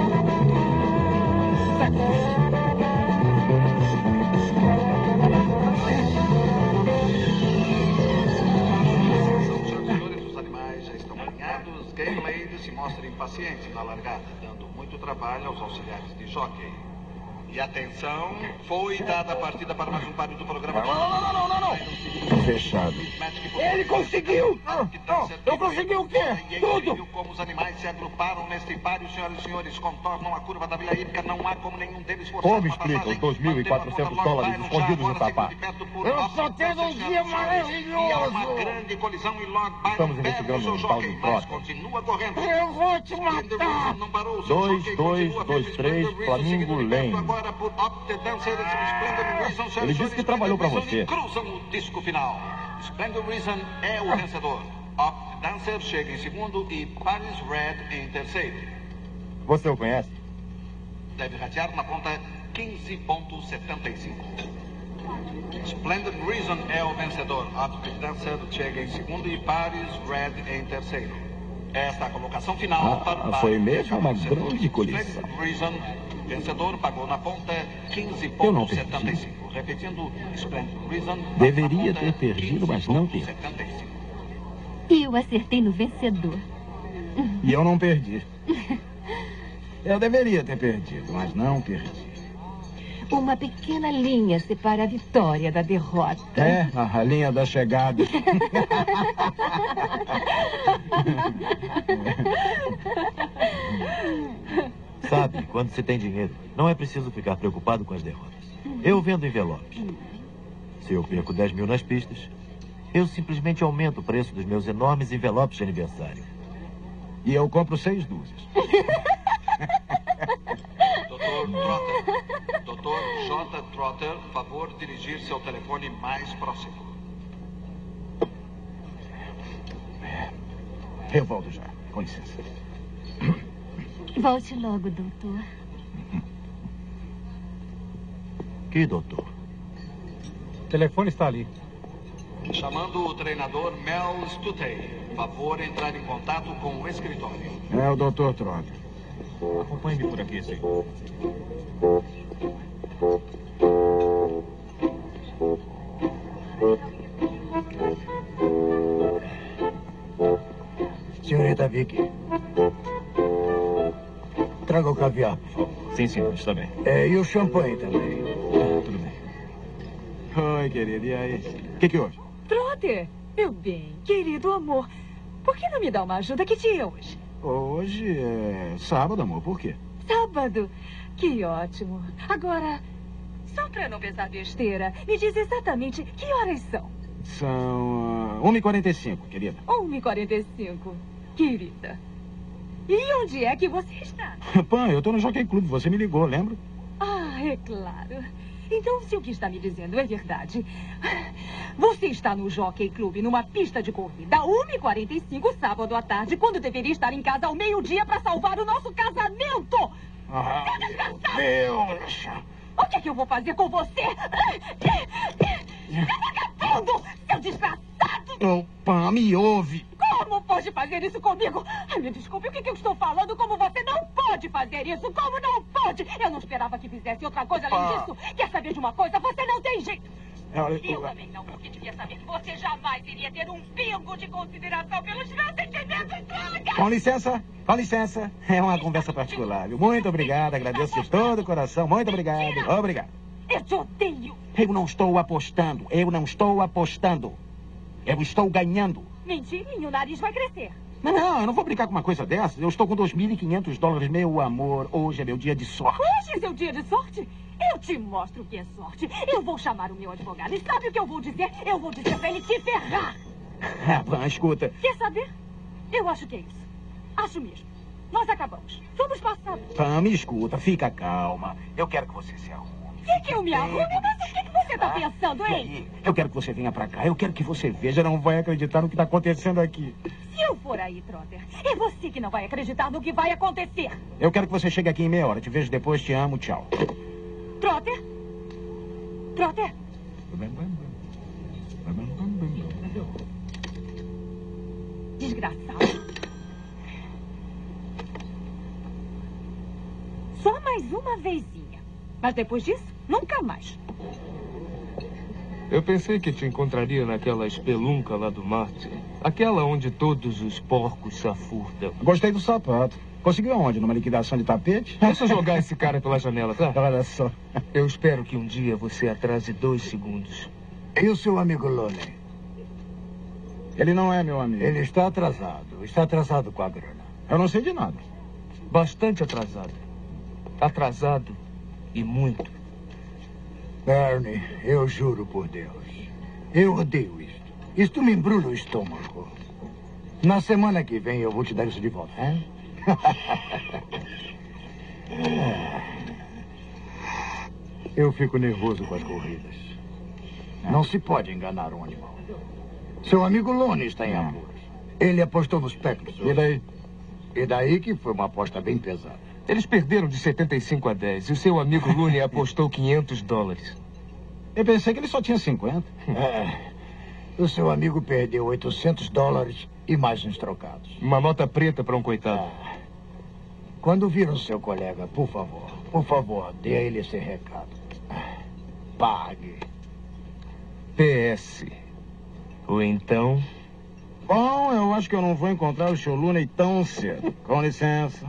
Senhores, os animais já estão alinhados. Gayblade se mostra impaciente na largada, dando muito trabalho aos auxiliares de jockey. E atenção, foi dada a partida para mais um páreo do programa. Não. Fechado. Ele conseguiu! Eu consegui o quê? Tudo! Viu como os animais se agruparam neste páreo, senhoras e senhores, contornam a curva da Vila Hípica, não há como nenhum deles forçar Como uma explica os passagem. $2.400 escondidos no tapá? Eu só tenho um dia E há uma maravilhoso! grande colisão e Lord Byron Estamos perde o investigando seu um tal de jockey, mas frota. continua correndo. Eu vou te matar! Não parou, o seu 2, jockey 2, continua 2, firme, 3, Splendid Flamingo Reason, seguindo de perto Lane. agora por Up the Dancer, Splendid Reason, senhoras Ele e disse senhores, que trabalhou pra Splendid Reason, você. e cruzam o disco final. Splendid Reason é o vencedor. Up the Dancer chega em segundo e Paris Red em terceiro. Você o conhece? Deve ratear na ponta 15,75. Splendid Reason é o vencedor. Up the Dancer chega em segundo e Paris Red em terceiro. Esta é a colocação final para o Foi Paris. mesmo uma grande colisão. Splendid Reason, vencedor, pagou na ponta Eu não 15,75. Repetindo, Splendid Reason. Deveria ter perdido, mas não perdi. E eu acertei no vencedor. E eu não perdi. Eu deveria ter perdido, mas não perdi. Uma pequena linha separa a vitória da derrota. É, a linha da chegada. Sabe, quando se tem dinheiro, não é preciso ficar preocupado com as derrotas. Eu vendo envelopes. Se eu perco 10 mil nas pistas, eu simplesmente aumento o preço dos meus enormes envelopes de aniversário. E eu compro 6 dúzias. Dr. Trotter. Dr. J. Trotter, favor dirigir-se ao telefone mais próximo. Eu volto já. Com licença. Volte logo, doutor. Que doutor? O telefone está ali. Chamando o treinador Mel Stutey. Favor entrar em contato com o escritório. É o Dr. Trotter. Acompanhe-me por aqui, senhor. Senhorita Vicky. Traga o caviar, por favor. Sim, senhor, está bem. E o champanhe também. Tudo bem. Oi, querido. E aí? O que houve? Trotter, meu bem, querido amor, por que não me dá uma ajuda? Que dia é hoje? Hoje é sábado, amor. Por quê? Sábado. Que ótimo. Agora, só para não pensar besteira, me diz exatamente que horas são. São 1h45, querida. 1h45, querida. E onde é que você está? Pan, eu tô no Jockey Club. Você me ligou, lembra? Ah, é claro. Então, se o que está me dizendo é verdade, você está no Jockey Club, numa pista de corrida, 1h45, sábado à tarde, quando deveria estar em casa ao meio-dia para salvar o nosso casamento. Ah, Seu Deus! O que é que eu vou fazer com você? Seu vagabundo! Seu desgraçado! Oh, Pan, me ouve. Como pode fazer isso comigo? Ai, me desculpe, o que eu estou falando? Como você não pode fazer isso? Como não pode? Eu não esperava que fizesse outra coisa além disso. Quer saber de uma coisa? Você não tem jeito. Eu também não, porque devia saber que você jamais iria ter um pingo de consideração pelos meus sentimentos, droga! Com licença, com licença. É uma conversa particular, viu? Muito obrigado, agradeço de todo o coração. Muito obrigado. Obrigado. Eu te odeio. Eu não estou apostando. Eu não estou apostando. Eu estou ganhando. Mentirinho, o nariz vai crescer. Não, eu não vou brincar com uma coisa dessas. Eu estou com $2.500, meu amor. Hoje é meu dia de sorte. Hoje é seu dia de sorte? Eu te mostro o que é sorte. Eu vou chamar o meu advogado. E sabe o que eu vou dizer? Eu vou dizer pra ele te ferrar. Ah, escuta. Quer saber? Eu acho que é isso. Acho mesmo. Nós acabamos. Somos passados. Pam, me escuta. Fica calma. Eu quero que você se arrume. Quer que eu me arrume? Mas o que você tá pensando, hein? Eu quero que você venha pra cá. Eu quero que você veja. Não vai acreditar no que tá acontecendo aqui. Se eu for aí, Trotter, é você que não vai acreditar no que vai acontecer. Eu quero que você chegue aqui em meia hora. Te vejo depois. Te amo. Tchau. Trotter? Trotter? Desgraçado. Só mais uma vezinha. Mas depois disso, nunca mais. Eu pensei que te encontraria naquela espelunca lá do Marte. Aquela onde todos os porcos se afurdam. Gostei do sapato. Conseguiu aonde? Numa liquidação de tapete? Deixa eu jogar esse cara pela janela, tá? Olha só. Eu espero que um dia você atrase 2 segundos. E o seu amigo Loney? Ele não é meu amigo. Ele está atrasado. Está atrasado com a grana. Eu não sei de nada. Bastante atrasado. Atrasado e muito. Ernie, eu juro por Deus. Eu odeio isto. Isto me embrulha o estômago. Na semana que vem eu vou te dar isso de volta, hein? Eu fico nervoso com as corridas. Não se pode enganar um animal. Seu amigo Loney está em apuros. Ele apostou nos Packers. E daí? E daí que foi uma aposta bem pesada. Eles perderam de 75 a 10 e o seu amigo Looney apostou $500. Eu pensei que ele só tinha 50. O seu amigo perdeu $800 e mais uns trocados. Uma nota preta para um coitado. Quando vir o seu colega, por favor, dê a ele esse recado. Pague. PS. Ou então... Bom, eu acho que eu não vou encontrar o Sr. Looney tão cedo. Com licença.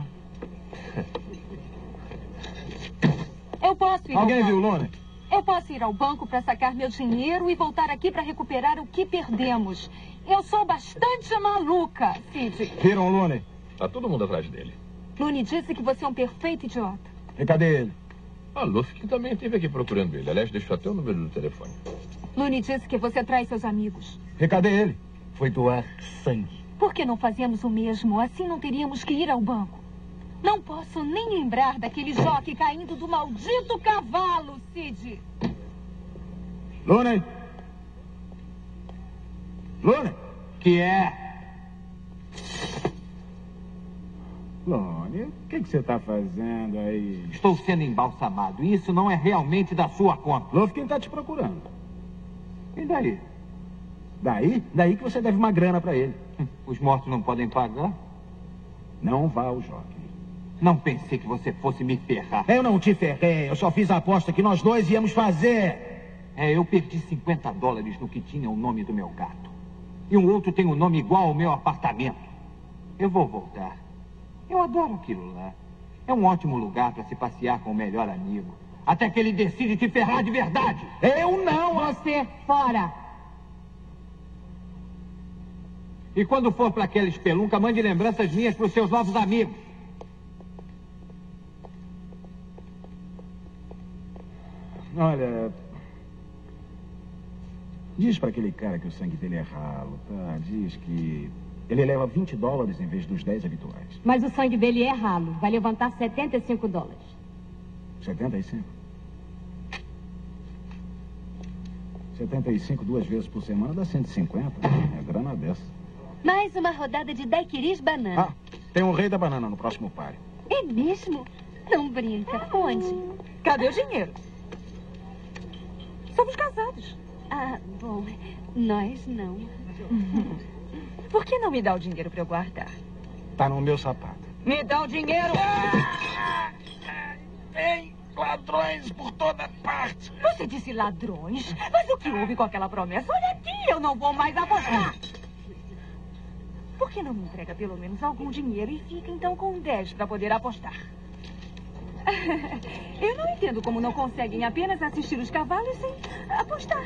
Eu posso ir Alguém ao viu o banco. Looney? Eu posso ir ao banco para sacar meu dinheiro e voltar aqui para recuperar o que perdemos. Eu sou bastante maluca, Sid. Viram o Looney? Tá todo mundo atrás dele. Looney disse que você é um perfeito idiota. E cadê ele? A Luffy também esteve aqui procurando ele. Aliás, deixou até o número do telefone. Looney disse que você traz seus amigos. E cadê ele? Foi doar sangue. Por que não fazemos o mesmo? Assim não teríamos que ir ao banco. Não posso nem lembrar daquele jockey caindo do maldito cavalo, Sid. Looney? Looney? Que é? Looney, o que você está fazendo aí? Estou sendo embalsamado. E isso não é realmente da sua conta. Luffy, quem está te procurando? E daí? Daí? Daí que você deve uma grana para ele. Os mortos não podem pagar? Não vá ao jockey. Não pensei que você fosse me ferrar. Eu não te ferrei. Eu só fiz a aposta que nós dois íamos fazer. Eu perdi $50 no que tinha o nome do meu gato. E um outro tem um nome igual ao meu apartamento. Eu vou voltar. Eu adoro aquilo lá. É um ótimo lugar para se passear com o melhor amigo. Até que ele decide te ferrar de verdade. Eu não! Você fora! E quando for para aquela espelunca, mande lembranças minhas para os seus novos amigos. Olha... Diz para aquele cara que o sangue dele é ralo, tá? Diz que ele leva $20 em vez dos 10 habituais. Mas o sangue dele é ralo. Vai levantar $75. 75? 75 2 vezes por semana dá 150. É grana dessa. Mais uma rodada de daiquiris banana. Ah, tem um rei da banana no próximo páreo. É mesmo? Não brinca. Onde? Cadê o dinheiro? Somos casados. Ah, bom. Nós não. Por que não me dá o dinheiro para eu guardar? Tá no meu sapato. Me dá o dinheiro! Tem ladrões por toda parte. Você disse ladrões? Mas o que houve com aquela promessa? Olha aqui, eu não vou mais apostar. Por que não me entrega pelo menos algum dinheiro e fica então com 10 para poder apostar? Eu não entendo como não conseguem apenas assistir os cavalos sem apostar.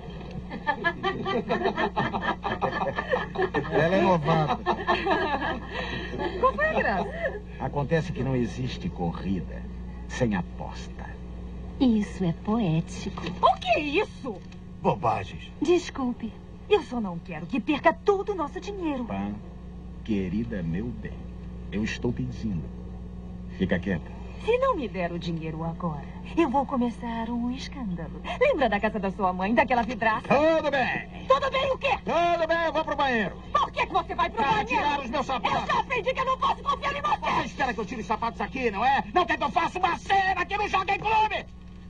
Ela é novata. Qual foi a graça? Acontece que não existe corrida sem aposta. Isso é poético. O que é isso? Bobagens. Desculpe. Eu só não quero que perca todo o nosso dinheiro. Pan, querida, meu bem, eu estou pedindo. Fica quieta. Se não me der o dinheiro agora, eu vou começar um escândalo. Lembra da casa da sua mãe, daquela vidraça? Tudo bem. Tudo bem o quê? Tudo bem, eu vou pro banheiro. Por que você vai pro banheiro? Tirar os meus sapatos. Eu já aprendi que eu não posso confiar em você. Você espera que eu tire os sapatos aqui, não é? Não quer que eu faça uma cena aqui no Jockey Clube?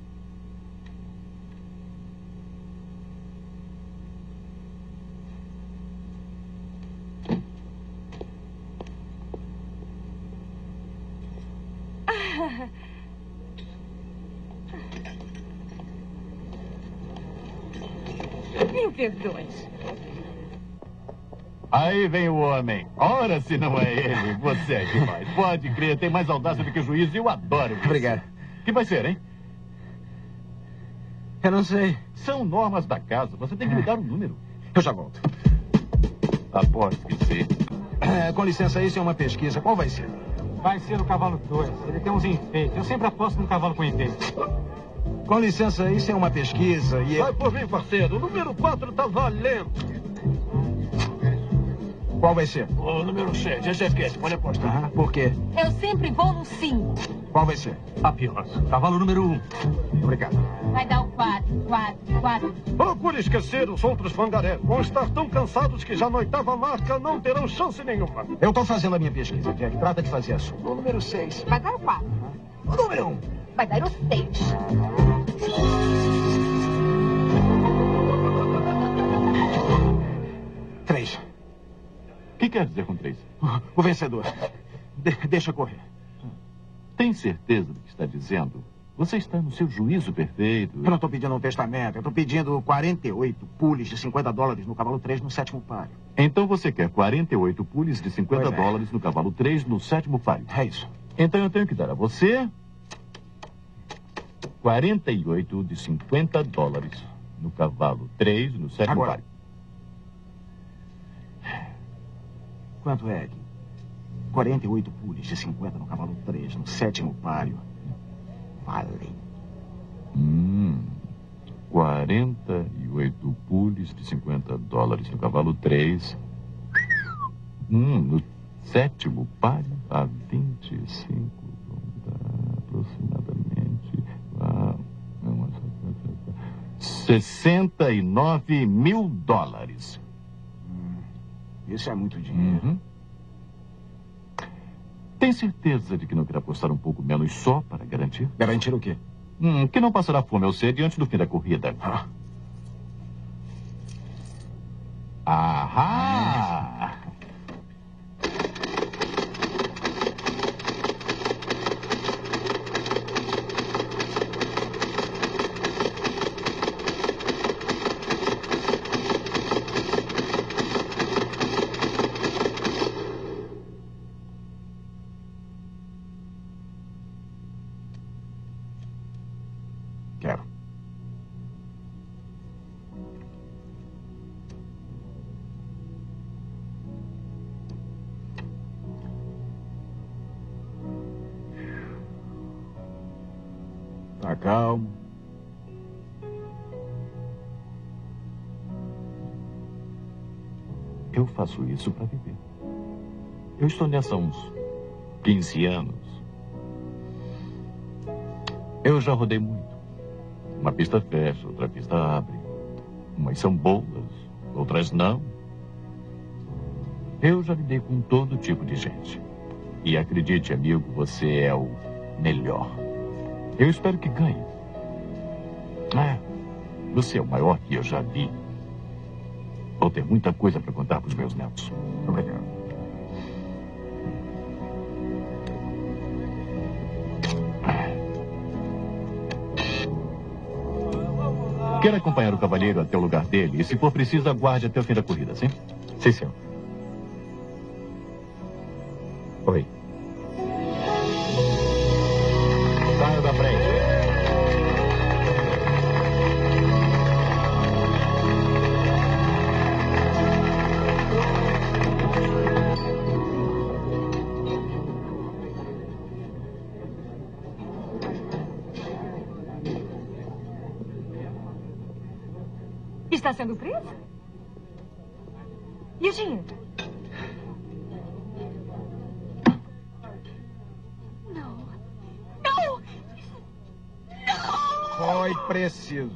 Mil perdões. Aí vem o homem. Ora, se não é ele, você é demais. Pode crer, tem mais audácia do que o juiz e eu adoro isso. Obrigado. Que vai ser, hein? Eu não sei. São normas da casa, você tem que me dar um número. Eu já volto. Aposto que sim. Com licença, isso é uma pesquisa. Qual vai ser? Vai ser o cavalo 2. Ele tem uns enfeites. Eu sempre aposto no cavalo com enfeites. Com licença, isso é uma pesquisa e... Vai por mim, parceiro. O número 4 tá valendo. Qual vai ser? O número 6. Esse aqui, você pode apostar. Por quê? Eu sempre vou no 5. Qual vai ser? Apenas. Cavalo número 1. Obrigado. Vai dar o 4. Oh, por esquecer os outros pangarés. Vão estar tão cansados que já na 8ª marca não terão chance nenhuma. Eu tô fazendo a minha pesquisa, Jack. Trata de fazer a sua. O número 6. Vai dar o 4. O número 1. Vai dar o 6. Três. O que quer dizer com 3? O vencedor. Deixa correr. Tem certeza do que está dizendo? Você está no seu juízo perfeito. Eu não estou pedindo um testamento. Eu estou pedindo 48 pules de $50 no cavalo 3 no 7º páreo. Então você quer 48 pules de $50 no cavalo 3 no 7º páreo. É isso. Então eu tenho que dar a você 48 de $50 no cavalo 3 no 7º Agora. páreo. Quanto é, Egg? 48 pules de 50 no cavalo 3, no 7º páreo. Valem. 48 pules de $50 no cavalo 3. No 7º páreo, a 25, aproximadamente. $69 mil. Isso é muito dinheiro. Tem certeza de que não quer apostar um pouco menos só para garantir? Garantir o quê? Que não passará fome ou sede antes do fim da corrida. Ahá! Quero. Tá calmo. Eu faço isso para viver. Eu estou nessa há uns 15 anos. Eu já rodei muito. Uma pista fecha, outra pista abre. Umas são boas, outras não. Eu já lidei com todo tipo de gente. E acredite, amigo, você é o melhor. Eu espero que ganhe. Você é o maior que eu já vi. Vou ter muita coisa para contar para os meus netos. Obrigado. Quero acompanhar o cavalheiro até o lugar dele e, se for preciso, aguarde até o fim da corrida, sim? Sim, senhor. Oi. Saio da frente. Está sendo presa? E o dinheiro? Não. Não! Não! Foi preciso.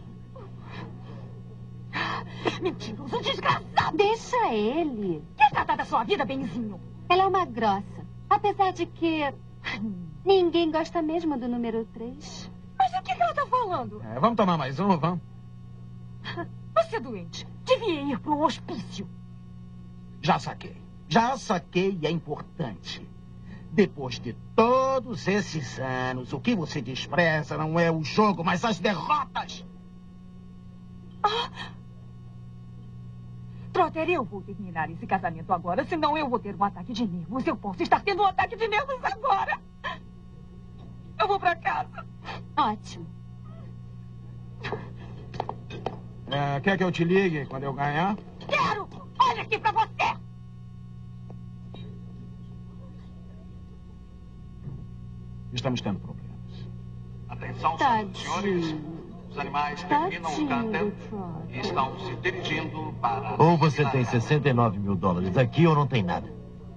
Mentiroso, desgraçado! Deixa ele. Quer tratar da sua vida, benzinho? Ela é uma grossa. Apesar de que ninguém gosta mesmo do número 3. Mas o que ela tá falando? Vamos tomar mais um, vamos? Você é doente. Devia ir para um hospício. Já saquei. Já saquei e é importante. Depois de todos esses anos, o que você despreza não é o jogo, mas as derrotas. Trotter, eu vou terminar esse casamento agora, senão eu vou ter um ataque de nervos. Eu posso estar tendo um ataque de nervos agora. Eu vou para casa. Ótimo. Quer que eu te ligue quando eu ganhar? Quero! Olha aqui pra você! Estamos tendo problemas. Atenção, senhores. Os animais terminam o canter e estão se dirigindo para... Ou você tem $69 mil aqui ou não tem nada.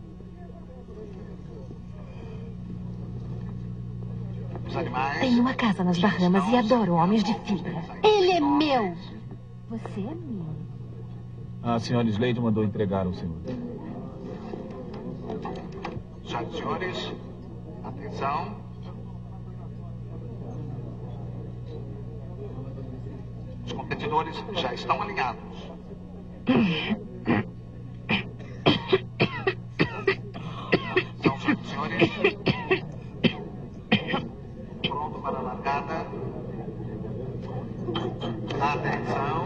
Os animais... Tenho uma casa nas Bahamas e adoro homens de fibra. Ele é meu. Você é meu. A senhora Slade mandou entregar ao senhor. Senhoras e senhores, atenção. Os competidores já estão alinhados. Atenção, senhoras e senhores. Pronto para a largada. Atenção.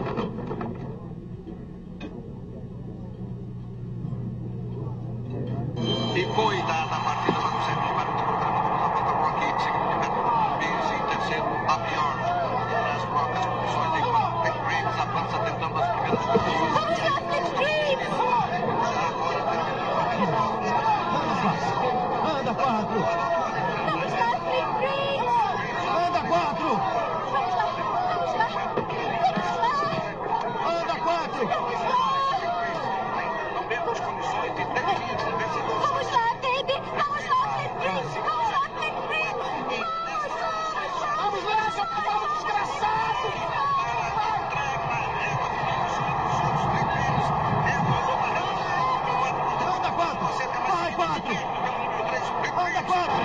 E foi dada a partida para o centro para o Rocky, segundo lugar, Busy, terceiro, Avior. Nas próprias posições, enquanto o Pet Graves avança tentando as primeiras posições. Agora termina. Anda, 4! Anda, 4! Anda, 4! Não temos condições de definir o vencedor. Vamos lá, baby! Vamos lá, Flip! Vamos lá, Flip! Vamos lá, seu cavalo desgraçado! Anda, 4! Vai, 4! Anda, 4!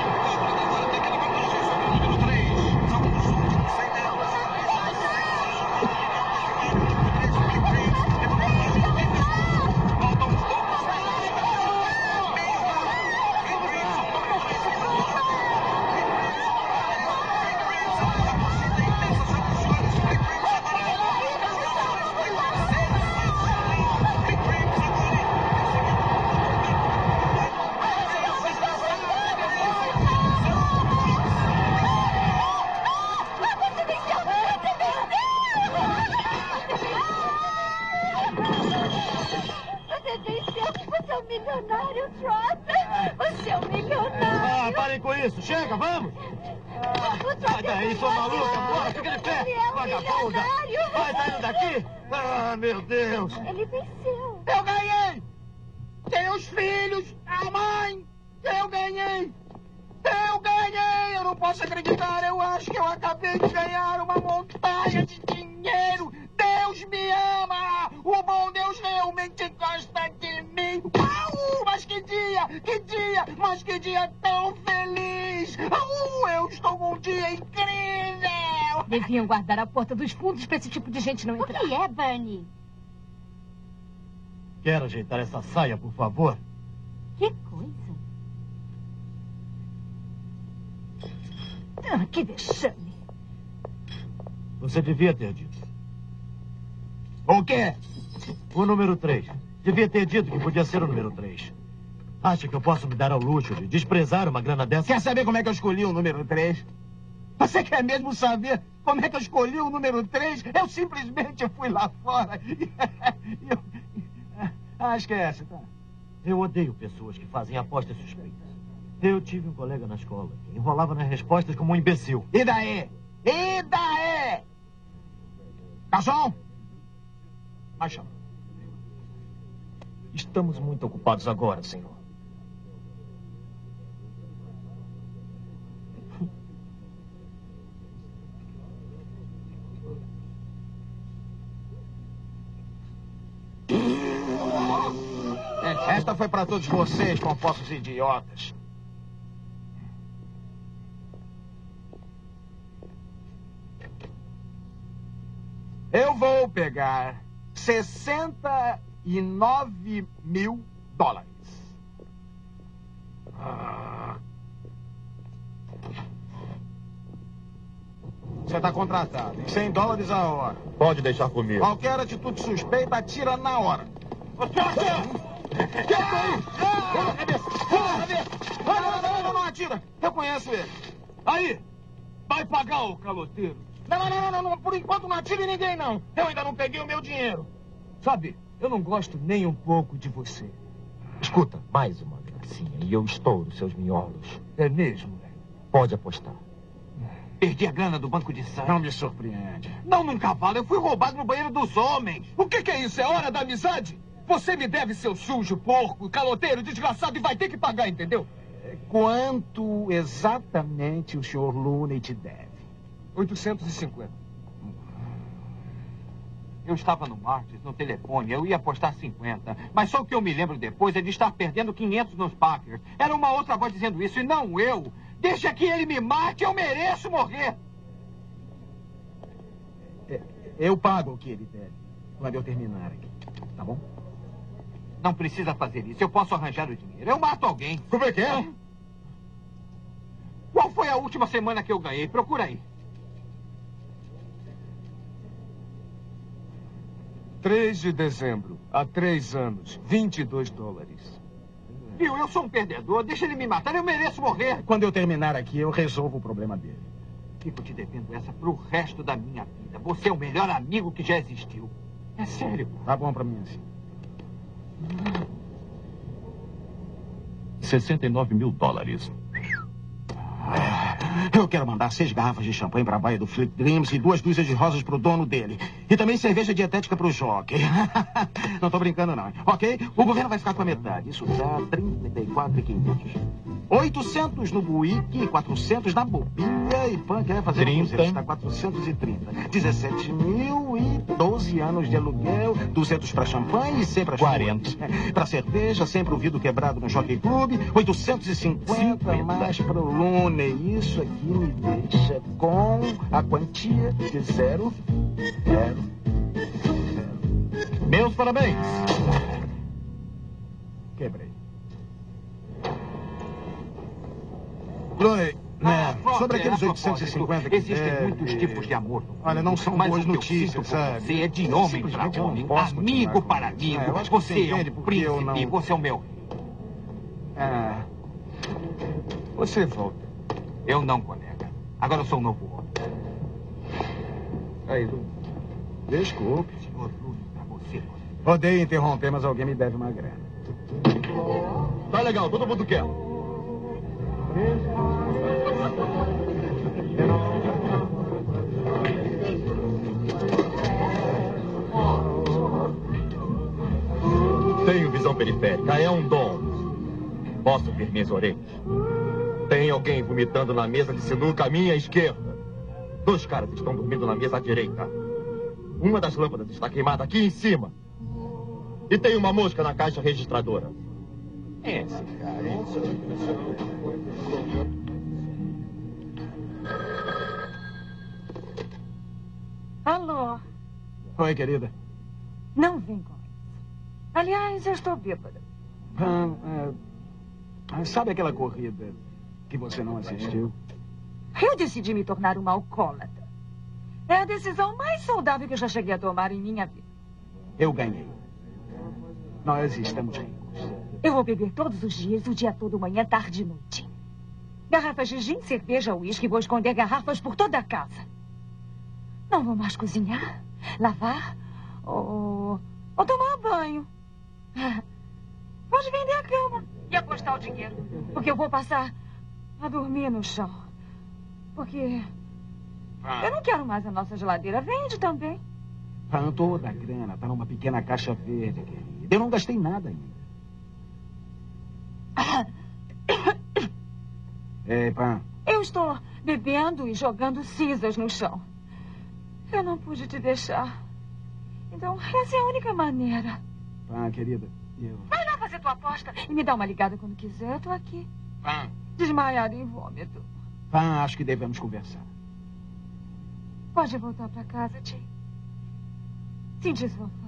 Você venceu! Você é um milionário, Trotter! Você é um milionário! Parem com isso! Chega, vamos! Sai daí, sua maluca! Bora, fica de pé! Vagabunda! Vai saindo daqui! Ah, meu Deus! Ele venceu! Eu ganhei! Teus filhos! A mãe! Eu ganhei! Eu ganhei! Eu não posso acreditar! Eu acho que eu acabei de ganhar uma montanha de dinheiro! Deus me ama! O bom Deus realmente gosta de mim! Mas que dia! Que dia! Mas que dia tão feliz! Eu estou com um dia incrível! Deviam guardar a porta dos fundos para esse tipo de gente não entrar. O que é, Bernie? Quer ajeitar essa saia, por favor? Que coisa. Que vexame. Você devia ter dito. O quê? O número 3. Devia ter dito que podia ser o número 3. Acha que eu posso me dar ao luxo de desprezar uma grana dessa? Quer saber como é que eu escolhi o número 3? Você quer mesmo saber como é que eu escolhi o número 3? Eu simplesmente fui lá fora e... esquece, tá? Eu odeio pessoas que fazem apostas suspeitas. Eu tive um colega na escola que enrolava nas respostas como um imbecil. E daí? E daí? Garçom! Vai chamar. Estamos muito ocupados agora, senhor. Esta foi para todos vocês, compostos idiotas. Eu vou pegar $69 mil. Você está contratado. Em $100 a hora. Pode deixar comigo. Qualquer atitude suspeita, atira na hora. Não atira. Eu conheço ele. Aí, vai pagar o caloteiro. Não. Por enquanto não atire ninguém, não. Eu ainda não peguei o meu dinheiro. Sabe, eu não gosto nem um pouco de você. Escuta, mais uma gracinha e eu estouro seus miolos. É mesmo? Pode apostar. Perdi a grana do banco de sangue. Não me surpreende. Não num cavalo, eu fui roubado no banheiro dos homens. O que é isso? É hora da amizade? Você me deve, seu sujo, porco, caloteiro, desgraçado, e vai ter que pagar, entendeu? Quanto exatamente o senhor Looney te deve? 850. Eu estava no Martins, no telefone, eu ia apostar 50. Mas só o que eu me lembro depois é de estar perdendo 500 nos Packers. Era uma outra voz dizendo isso e não eu. Deixa que ele me mate, eu mereço morrer. Eu pago o que ele deve quando eu terminar aqui, tá bom? Não precisa fazer isso, eu posso arranjar o dinheiro. Eu mato alguém. Como é que é? Qual foi a última semana que eu ganhei? Procura aí. 3 de dezembro, há 3 anos, $22. Viu, eu sou um perdedor, deixa ele me matar, eu mereço morrer. Quando eu terminar aqui, eu resolvo o problema dele. Fico te devendo essa pro resto da minha vida. Você é o melhor amigo que já existiu. É sério. Tá bom pra mim assim. $69 mil. Eu quero mandar 6 garrafas de champanhe para a baia do Flip Dreams e 2 dúzias de rosas pro dono dele. E também cerveja dietética pro jockey. Não tô brincando, não. Ok? O governo vai ficar com a metade. Isso dá 34.500. 800 no Buíque, 400 na Bobinha e Pan quer fazer 30. Está 430. 17 mil e 12 anos de aluguel, 200 para champanhe e 100 para 40. Para cerveja, sempre o vidro quebrado no Jockey Club, 850 mais para o Lune. Isso aqui me deixa com a quantia de 0. Meus parabéns. Quebrei. Lune, sobre aqueles 850 que existem muitos tipos de amor. Olha, não são mas boas o que eu notícias, sinto por sabe? Você é de homem para homem, amigo para amigo. Eu acho que você é um príncipe, não... você é o meu. Você volta. Eu não, colega. Agora eu sou um novo homem. Aí, Lune. Desculpe. Senhor Lune, para você, colega. Odeio interromper, mas alguém me deve uma grana. Tá legal, todo mundo quer. Tenho visão periférica, é um dom. Posso ver minhas orelhas. Tem alguém vomitando na mesa de sinuca à minha esquerda. 2 caras estão dormindo na mesa à direita. Uma das lâmpadas está queimada aqui em cima. E tem uma mosca na caixa registradora. Esse cara, hein? Alô? Oi, querida. Não vem com isso. Aliás, eu estou bêbada. Sabe aquela corrida que você não assistiu? Eu decidi me tornar uma alcoólatra. É a decisão mais saudável que eu já cheguei a tomar em minha vida. Eu ganhei. Nós estamos ricos. Eu vou beber todos os dias, o dia todo, manhã, tarde e noite. Garrafas de gin, cerveja, uísque. Vou esconder garrafas por toda a casa. Não vou mais cozinhar, lavar ou tomar banho. Pode vender a cama e apostar o dinheiro. Porque eu vou passar a dormir no chão. Porque eu não quero mais a nossa geladeira. Vende também. Toda a grana tá numa pequena caixa verde, querida. Eu não gastei nada ainda. Ei, Pan. Eu estou bebendo e jogando cinzas no chão. Eu não pude te deixar. Então, essa é a única maneira. Pan, querida, eu... Vai lá fazer tua aposta e me dá uma ligada quando quiser. Eu tô aqui. Pan. Desmaiada em vômito. Pan, acho que devemos conversar. Pode voltar pra casa, Tim. Senti sua falta.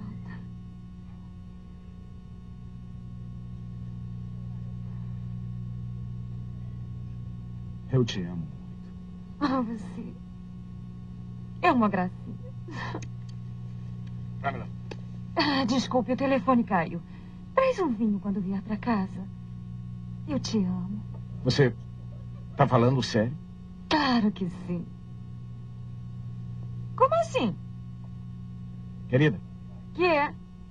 Eu te amo. Você é uma gracinha. Pamela. Desculpe, o telefone caiu. Traz um vinho quando vier pra casa. Eu te amo. Você tá falando sério? Claro que sim. Como assim? Querida. Que é?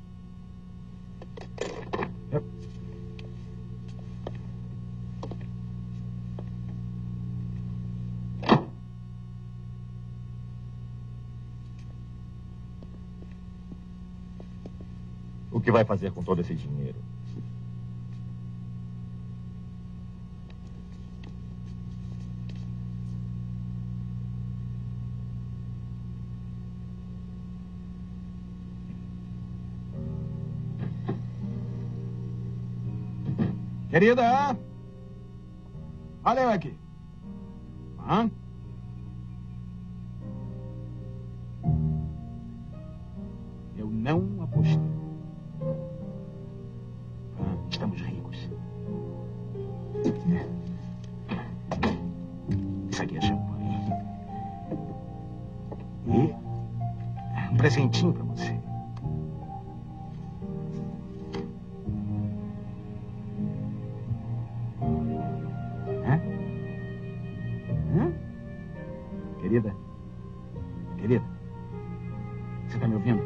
O que vai fazer com todo esse dinheiro? Querida! Olha eu aqui. Eu não apostei. Estamos ricos. Isso aqui é champanhe. E um presentinho pra você. Querida? Querida? Você tá me ouvindo?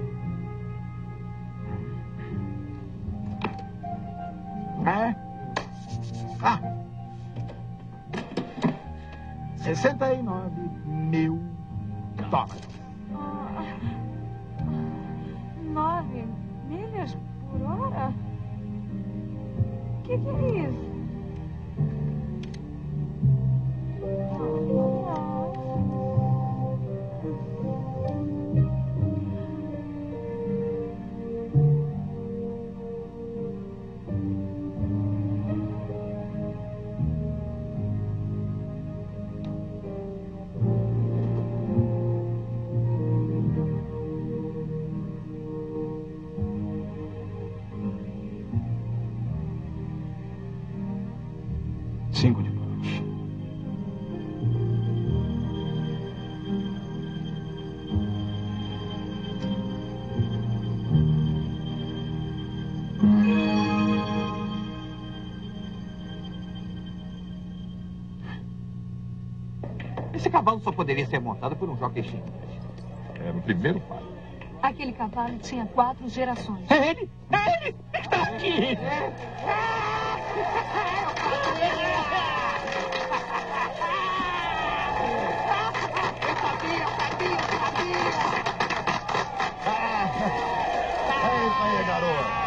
$69 mil. 9 milhas por hora? O que é isso? $5 de bônus. Esse cavalo só poderia ser montado por um jockey simples. Era o primeiro pai. Aquele cavalo tinha 4 gerações. É ele! É ele! Está aqui! É isso aí, garoto.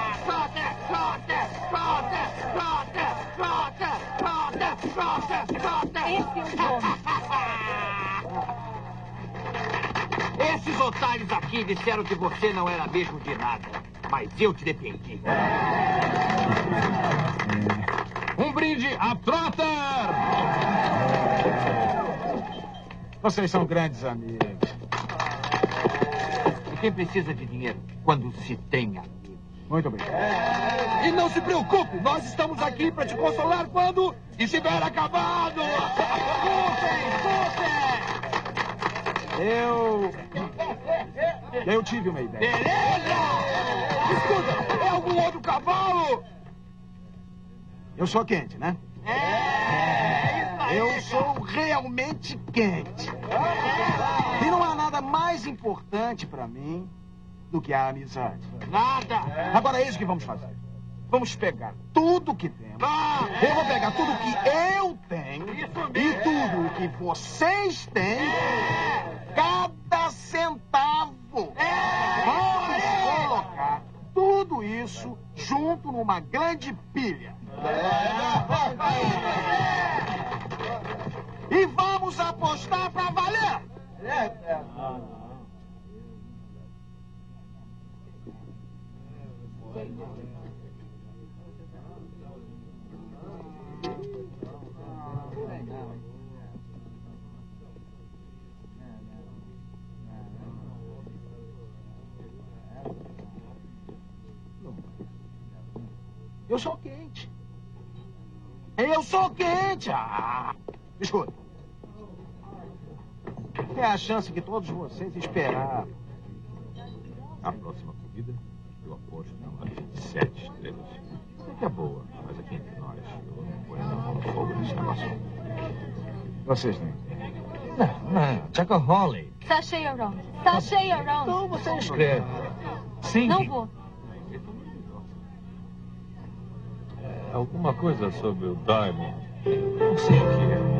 Esses otários aqui disseram que você não era mesmo de nada. Mas eu te defendi. Um brinde a Trotter! Vocês são grandes amigos. E quem precisa de dinheiro quando se tem amigos? Muito obrigado. E não se preocupe, nós estamos aqui para te consolar quando estiver acabado. Eu tive uma ideia. Beleza! Escuta, é algum outro cavalo? Eu sou quente, né? Eu sou realmente quente. E não há nada mais importante pra mim do que a amizade. Nada! Agora é isso que vamos fazer. Vamos pegar tudo que temos. Eu vou pegar tudo que eu tenho e tudo o que vocês têm. Cada centavo. Vamos colocar tudo isso junto numa grande pilha. E vamos apostar pra valer. Eu sou quente. Eu sou quente. Escuta. É a chance que todos vocês esperavam. A próxima corrida, eu aposto numa de 7 estrelas. Sei que é boa, mas aqui entre nós, eu não vou ainda mão no fogo nesse negócio. Vocês não. Não, Chaco Holly. Sachê around. Sachê around. Então você escreve. Sim. Não vou. Alguma coisa sobre o Diamond? Não sei o que é.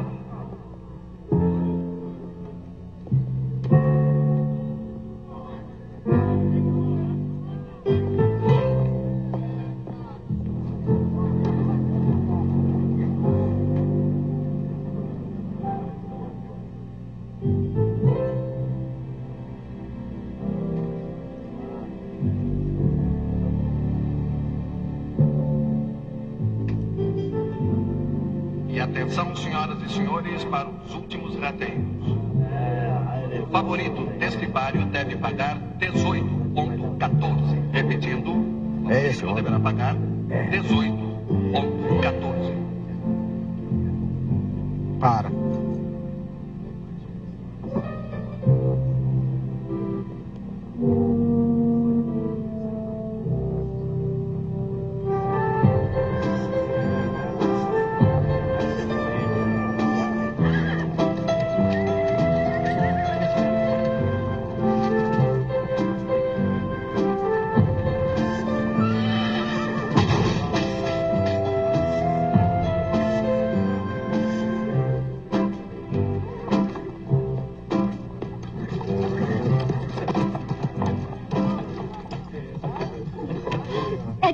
Atenção, senhoras e senhores, para os últimos rateios. O favorito deste páreo deve pagar 18,14. Repetindo, o senhor deverá pagar 18,14. Para.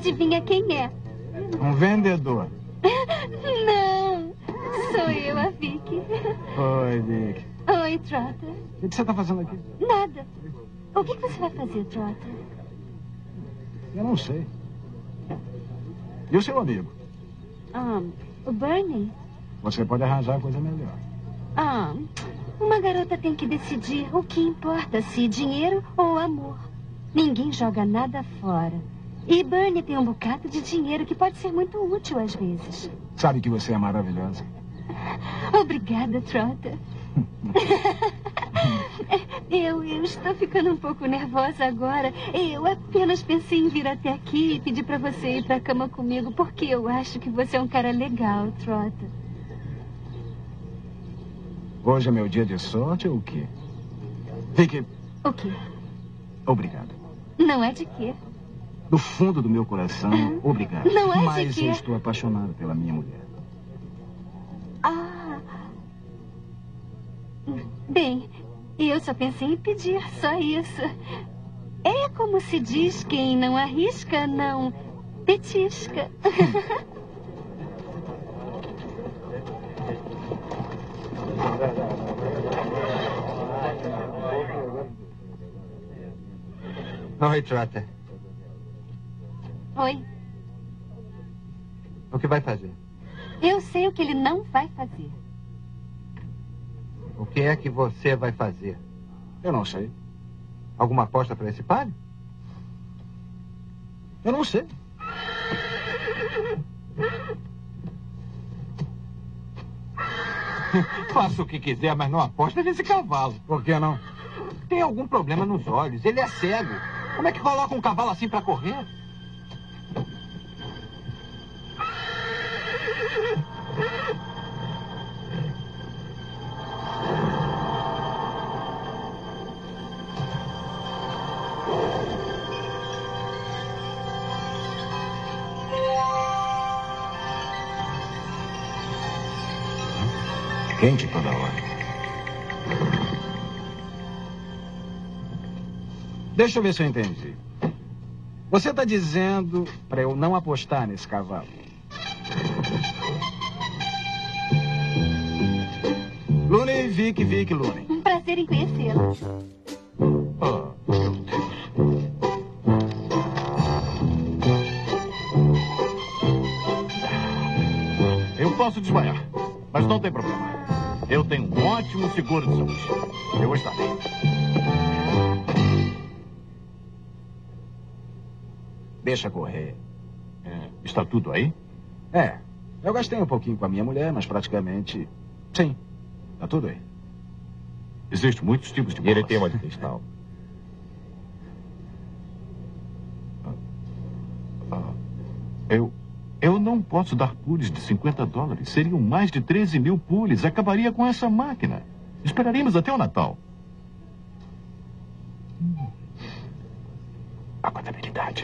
adivinha quem é? Um vendedor. Não, sou eu, a Vicky. Oi, Vic. Oi, Trotter. O que você está fazendo aqui? Nada. O que você vai fazer, Trotter? Eu não sei. E o seu amigo? O Bernie? Você pode arranjar coisa melhor. Uma garota tem que decidir o que importa, se dinheiro ou amor. Ninguém joga nada fora. E Bernie tem um bocado de dinheiro que pode ser muito útil às vezes. Sabe que você é maravilhosa. Obrigada, Trotter. Eu estou ficando um pouco nervosa agora. Eu apenas pensei em vir até aqui e pedir para você ir para a cama comigo, porque eu acho que você é um cara legal, Trotter. Hoje é meu dia de sorte ou o quê? Vicky. O quê? Obrigado. Não é de quê? Do fundo do meu coração, obrigado. Não é de Mas quê? eu estou apaixonado pela minha mulher. Bem, eu só pensei em pedir, só isso. É como se diz, quem não arrisca, não petisca. Oi, Trotter. Oi. O que vai fazer? Eu sei o que ele não vai fazer. O que é que você vai fazer? Eu não sei. Alguma aposta para esse palio? Eu não sei. Faça o que quiser, mas não aposta nesse cavalo. Por que não? Tem algum problema nos olhos. Ele é cego. Como é que coloca um cavalo assim para correr? Quente toda hora. Deixa eu ver se eu entendi. Você está dizendo para eu não apostar nesse cavalo? Looney, Vic, Looney. Um prazer em conhecê-lo. Eu posso desmaiar, mas não tem problema. Eu tenho um ótimo seguro de saúde. Eu estarei. Deixa correr. Está tudo aí? Eu gastei um pouquinho com a minha mulher, mas praticamente... Sim, está tudo aí. Existem muitos tipos de bolas. E ele tem uma de cristal. Eu não posso dar pules de $50. Seriam mais de 13 mil pules. Acabaria com essa máquina. Esperaríamos até o Natal. A contabilidade.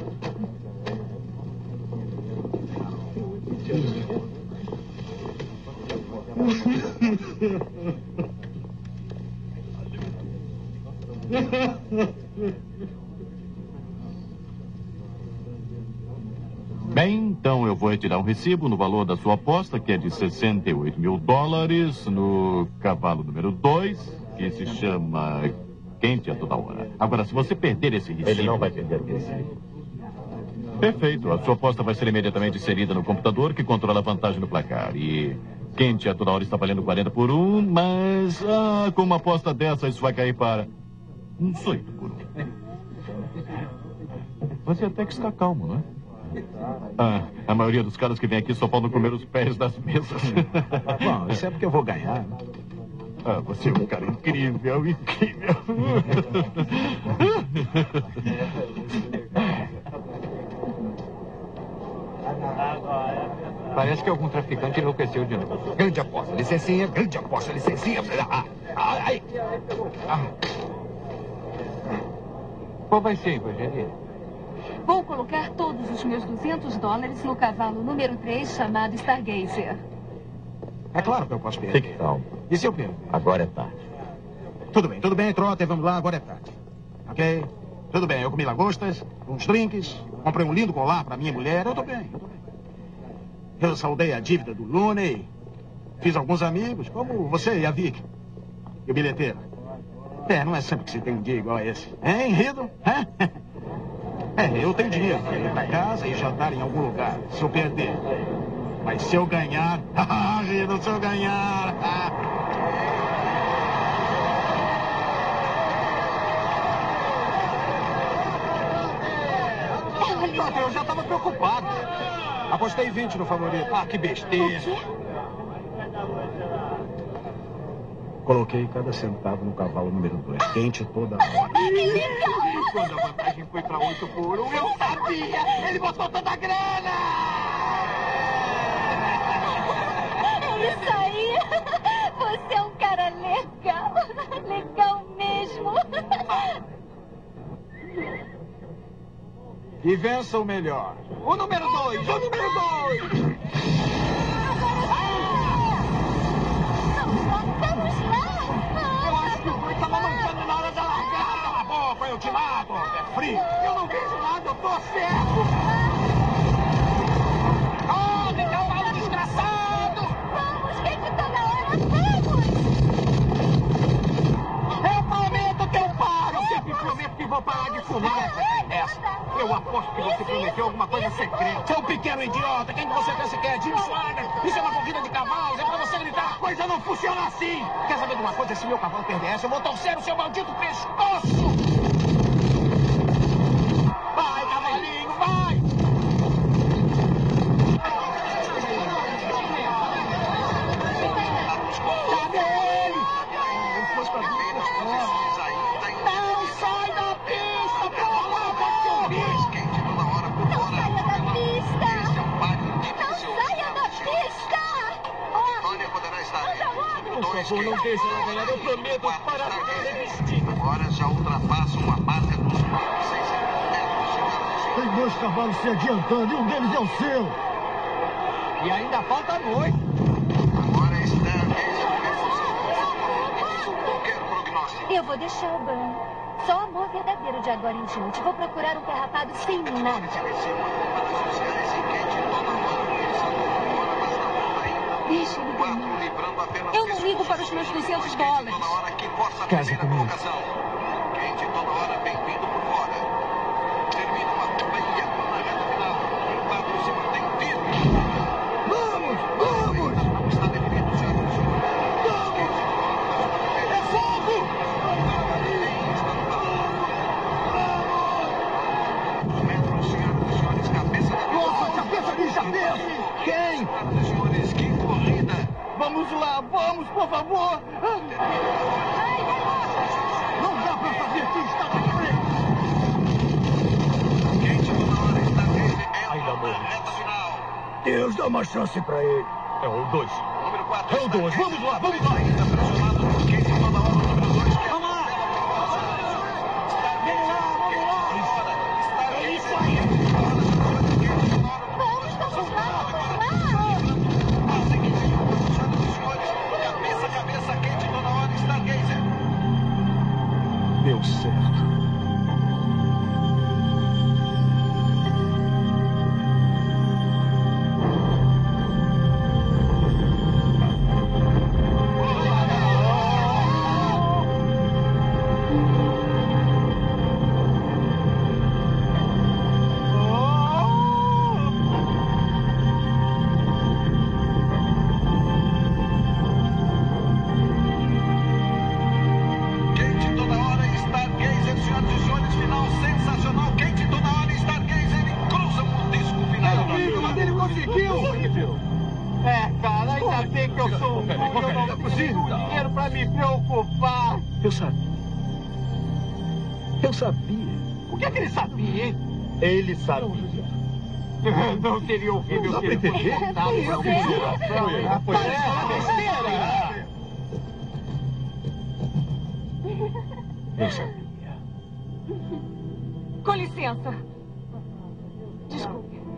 Bem, então eu vou retirar um recibo no valor da sua aposta, que é de $68 mil, no cavalo número 2, que se chama Quente a Toda Hora. Agora, se você perder esse recibo... Ele não vai perder o recibo. Perfeito. A sua aposta vai ser imediatamente inserida no computador, que controla a vantagem no placar. E Quente a Toda Hora está valendo 40 por 1, mas com uma aposta dessa, isso vai cair para 18 por 1. Você até que está calmo, não é? A maioria dos caras que vem aqui só podem comer os pés das mesas. Bom, isso é porque eu vou ganhar. Você é um cara incrível, incrível. Parece que algum traficante enlouqueceu de novo. Grande aposta, licencinha, grande aposta, licencinha. Qual vai ser, Evangeline? Vou colocar todos os meus $200 no cavalo número 3, chamado Stargazer. É claro que eu posso perder. Fique calmo. E se eu perder? Agora é tarde. Tudo bem, Trotter, vamos lá, agora é tarde. Ok? Tudo bem, eu comi lagostas, uns drinks, Comprei um lindo colar para minha mulher. Eu tô bem. Eu saldei a dívida do Looney. Fiz alguns amigos, como você e a Vicky. E o bilheteiro. Não é sempre que se tem um dia igual a esse. Hein, Rido? Eu tenho dinheiro para ir para casa e jantar em algum lugar, se eu perder. Mas se eu ganhar... Rido, se eu ganhar... Eu já estava preocupado. Apostei 20 no favorito. Que besteira. Coloquei cada centavo no cavalo número 2. Quente toda hora. Quando a vantagem foi para 8 por 1, eu sabia! Ele botou toda a grana! É isso aí! Você é um cara legal. Legal mesmo. E vença o melhor. O número 2! O número 2! Vamos lá! Eu acho que o Boi estava mancando na hora da largada. Cala a boca, eu te mato. É frio. Eu não vejo nada, eu tô certo. Corre, cavalo desgraçado! Vamos, quente toda hora, vamos! Eu prometo que eu paro. Eu sempre prometo que vou parar de fumar. Eu aposto que você prometeu alguma coisa secreta. Seu pequeno idiota, quem que você pensa que é? Jim Swagger? Isso é uma corrida de cavalos, é pra você gritar. A coisa não funciona assim. Quer saber de uma coisa? Se meu cavalo perder essa, eu vou torcer o seu maldito pescoço. Vai, cavalinho, vai. Cadê ele? Não sai da pista, pelo amor de Deus. Não saia da pista! Não saia da pista! Anda logo! Por favor, não deixe ela ganhar. Eu prometo parar de resistir. Agora já ultrapassam a marca dos 6 Tem 2 cavalos se adiantando e um deles é o seu. E ainda falta 8. Agora está qualquer prognóstico. Eu vou deixar o Burn. Só amor verdadeiro de agora em diante. Vou procurar um carrapado sem nada. Deixa ele ganhar. Eu não ligo para os meus $200. Casa comigo. Quente toda hora, bem-vindo por fora. Termina uma curva e entra na reta final. O quadro se mantém firme. Vamos! Vamos! Está definido, senhoras e senhores. Vamos! É fogo! Metro, senhoras e senhores, cabeça de Nossa, cabeça de jabeço! Quem? Senhoras e senhores, que corrida! Vamos lá, vamos, por favor! Não dá pra saber quem está na frente! Quente toda hora, está nele. Ainda Na morre. reta final. Deus dá uma chance pra ele. É o 2. Número 4. É o 2, vamos lá, vamos lá! Ainda pressionado por quente toda hora. Número 2. Vamos lá! Vamos lá! É isso aí! Vamos lá! Cabeça a cabeça, quente toda hora, Stargazer. Deu certo. Quente toda hora, Stargazer, senhoras e senhores, final sensacional. Quente toda hora, Stargazer, e cruzam o disco final. Mas ele conseguiu! Cara, ainda bem que eu sou um bom, eu não preciso de dinheiro pra me preocupar. Eu sabia. Eu sabia. O que é que ele sabia, hein? Ele sabia. Não teria ouvido eu ter contado pra observação. Besteira! Eu sabia. Com licença. Desculpe.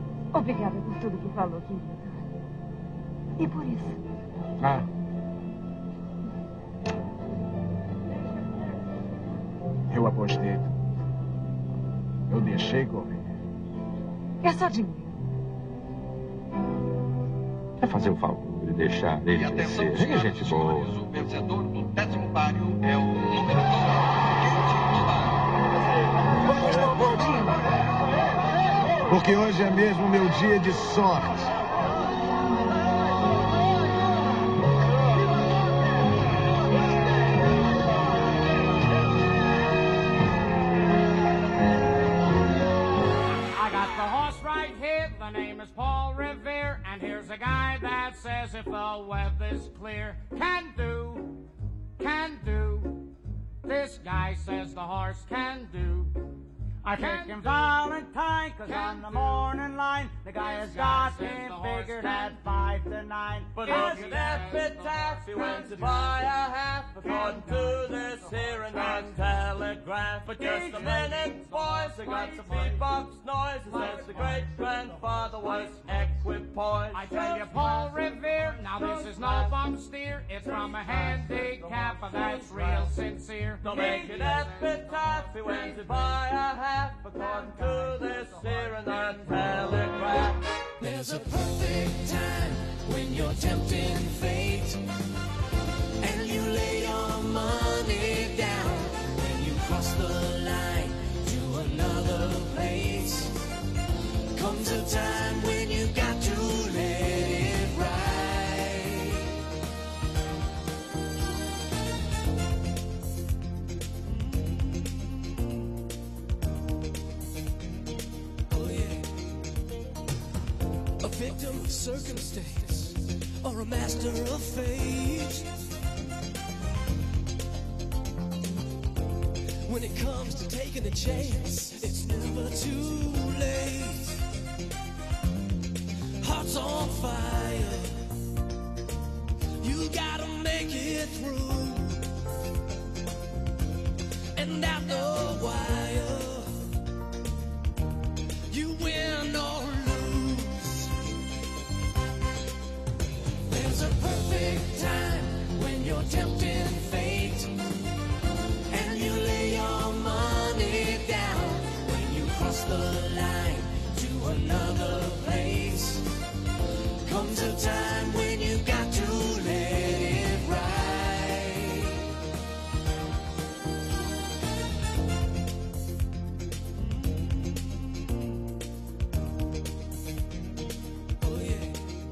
Obrigada por tudo que falou, querido. E por isso. Eu apostei. Eu deixei correr. É só dinheiro. É fazer o favor de deixar ele Atenção, crescer. É gente boa. O vencedor do 10º páreo é o número 9. Porque hoje é mesmo meu dia de sorte. I got the horse right here, the name is Paul Revere, and here's a guy that says if the weather's clear, can do, this guy says the horse can do. I picked him Valentine, 'cause on the morning line, the guy has got him figured at 5 to 9. But as an epitaph, he went to buy a half, according to this here and that telegraph. But just a minute, boys, I got some beatbox noise. It says the great-grandfather was equipoised. I tell you, Paul Revere, now this is no bum steer. It's from a handicap, and that's real sincere. Don't make an epitaph, he went to buy a half, according to this here and that telegraph. There's a perfect time when you're tempting fate, and you lay your money down. When you cross the line to another place, comes a time when you got to let it ride. Oh yeah. A victim of circumstance or a master of fate. When it comes to taking a chance, it's never too late. Heart's on fire, you gotta make it through. And after a while, you win or lose. There's a perfect time when you're tempting fate, and you lay your money down. When you cross the line to another place, comes a time when you got to let it ride. Oh yeah.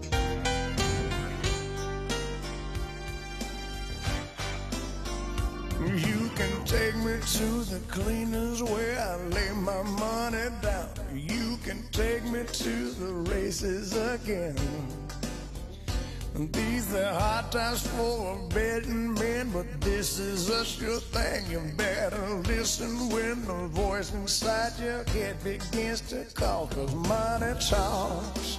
You can take me to the cleaners where I lay my money down. You can take me to the races again. These are hard times for betting men, but this is a sure thing. You better listen when the voice inside your head begins to call, 'cause money talks.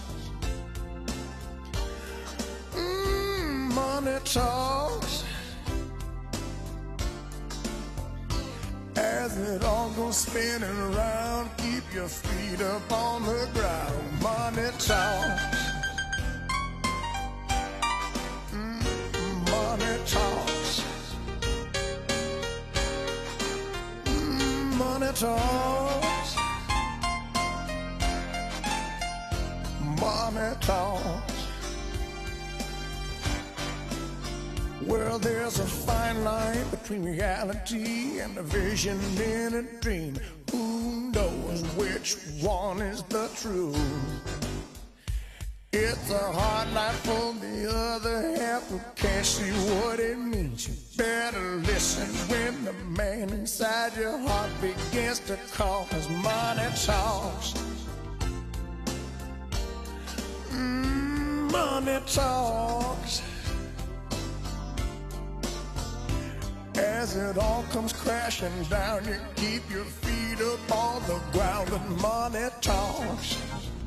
Money talks. As it all goes spinning around, keep your feet up on the ground. Money talks. Money talks. Money talks. Money talks. Well, there's a fine line between reality and a vision in a dream. Who knows which one is the truth? It's a hard life for the other half who can't see what it means. You better listen when the man inside your heart begins to call, 'cause money talks. Money talks. As it all comes crashing down, you keep your feet up on the ground, and money talks.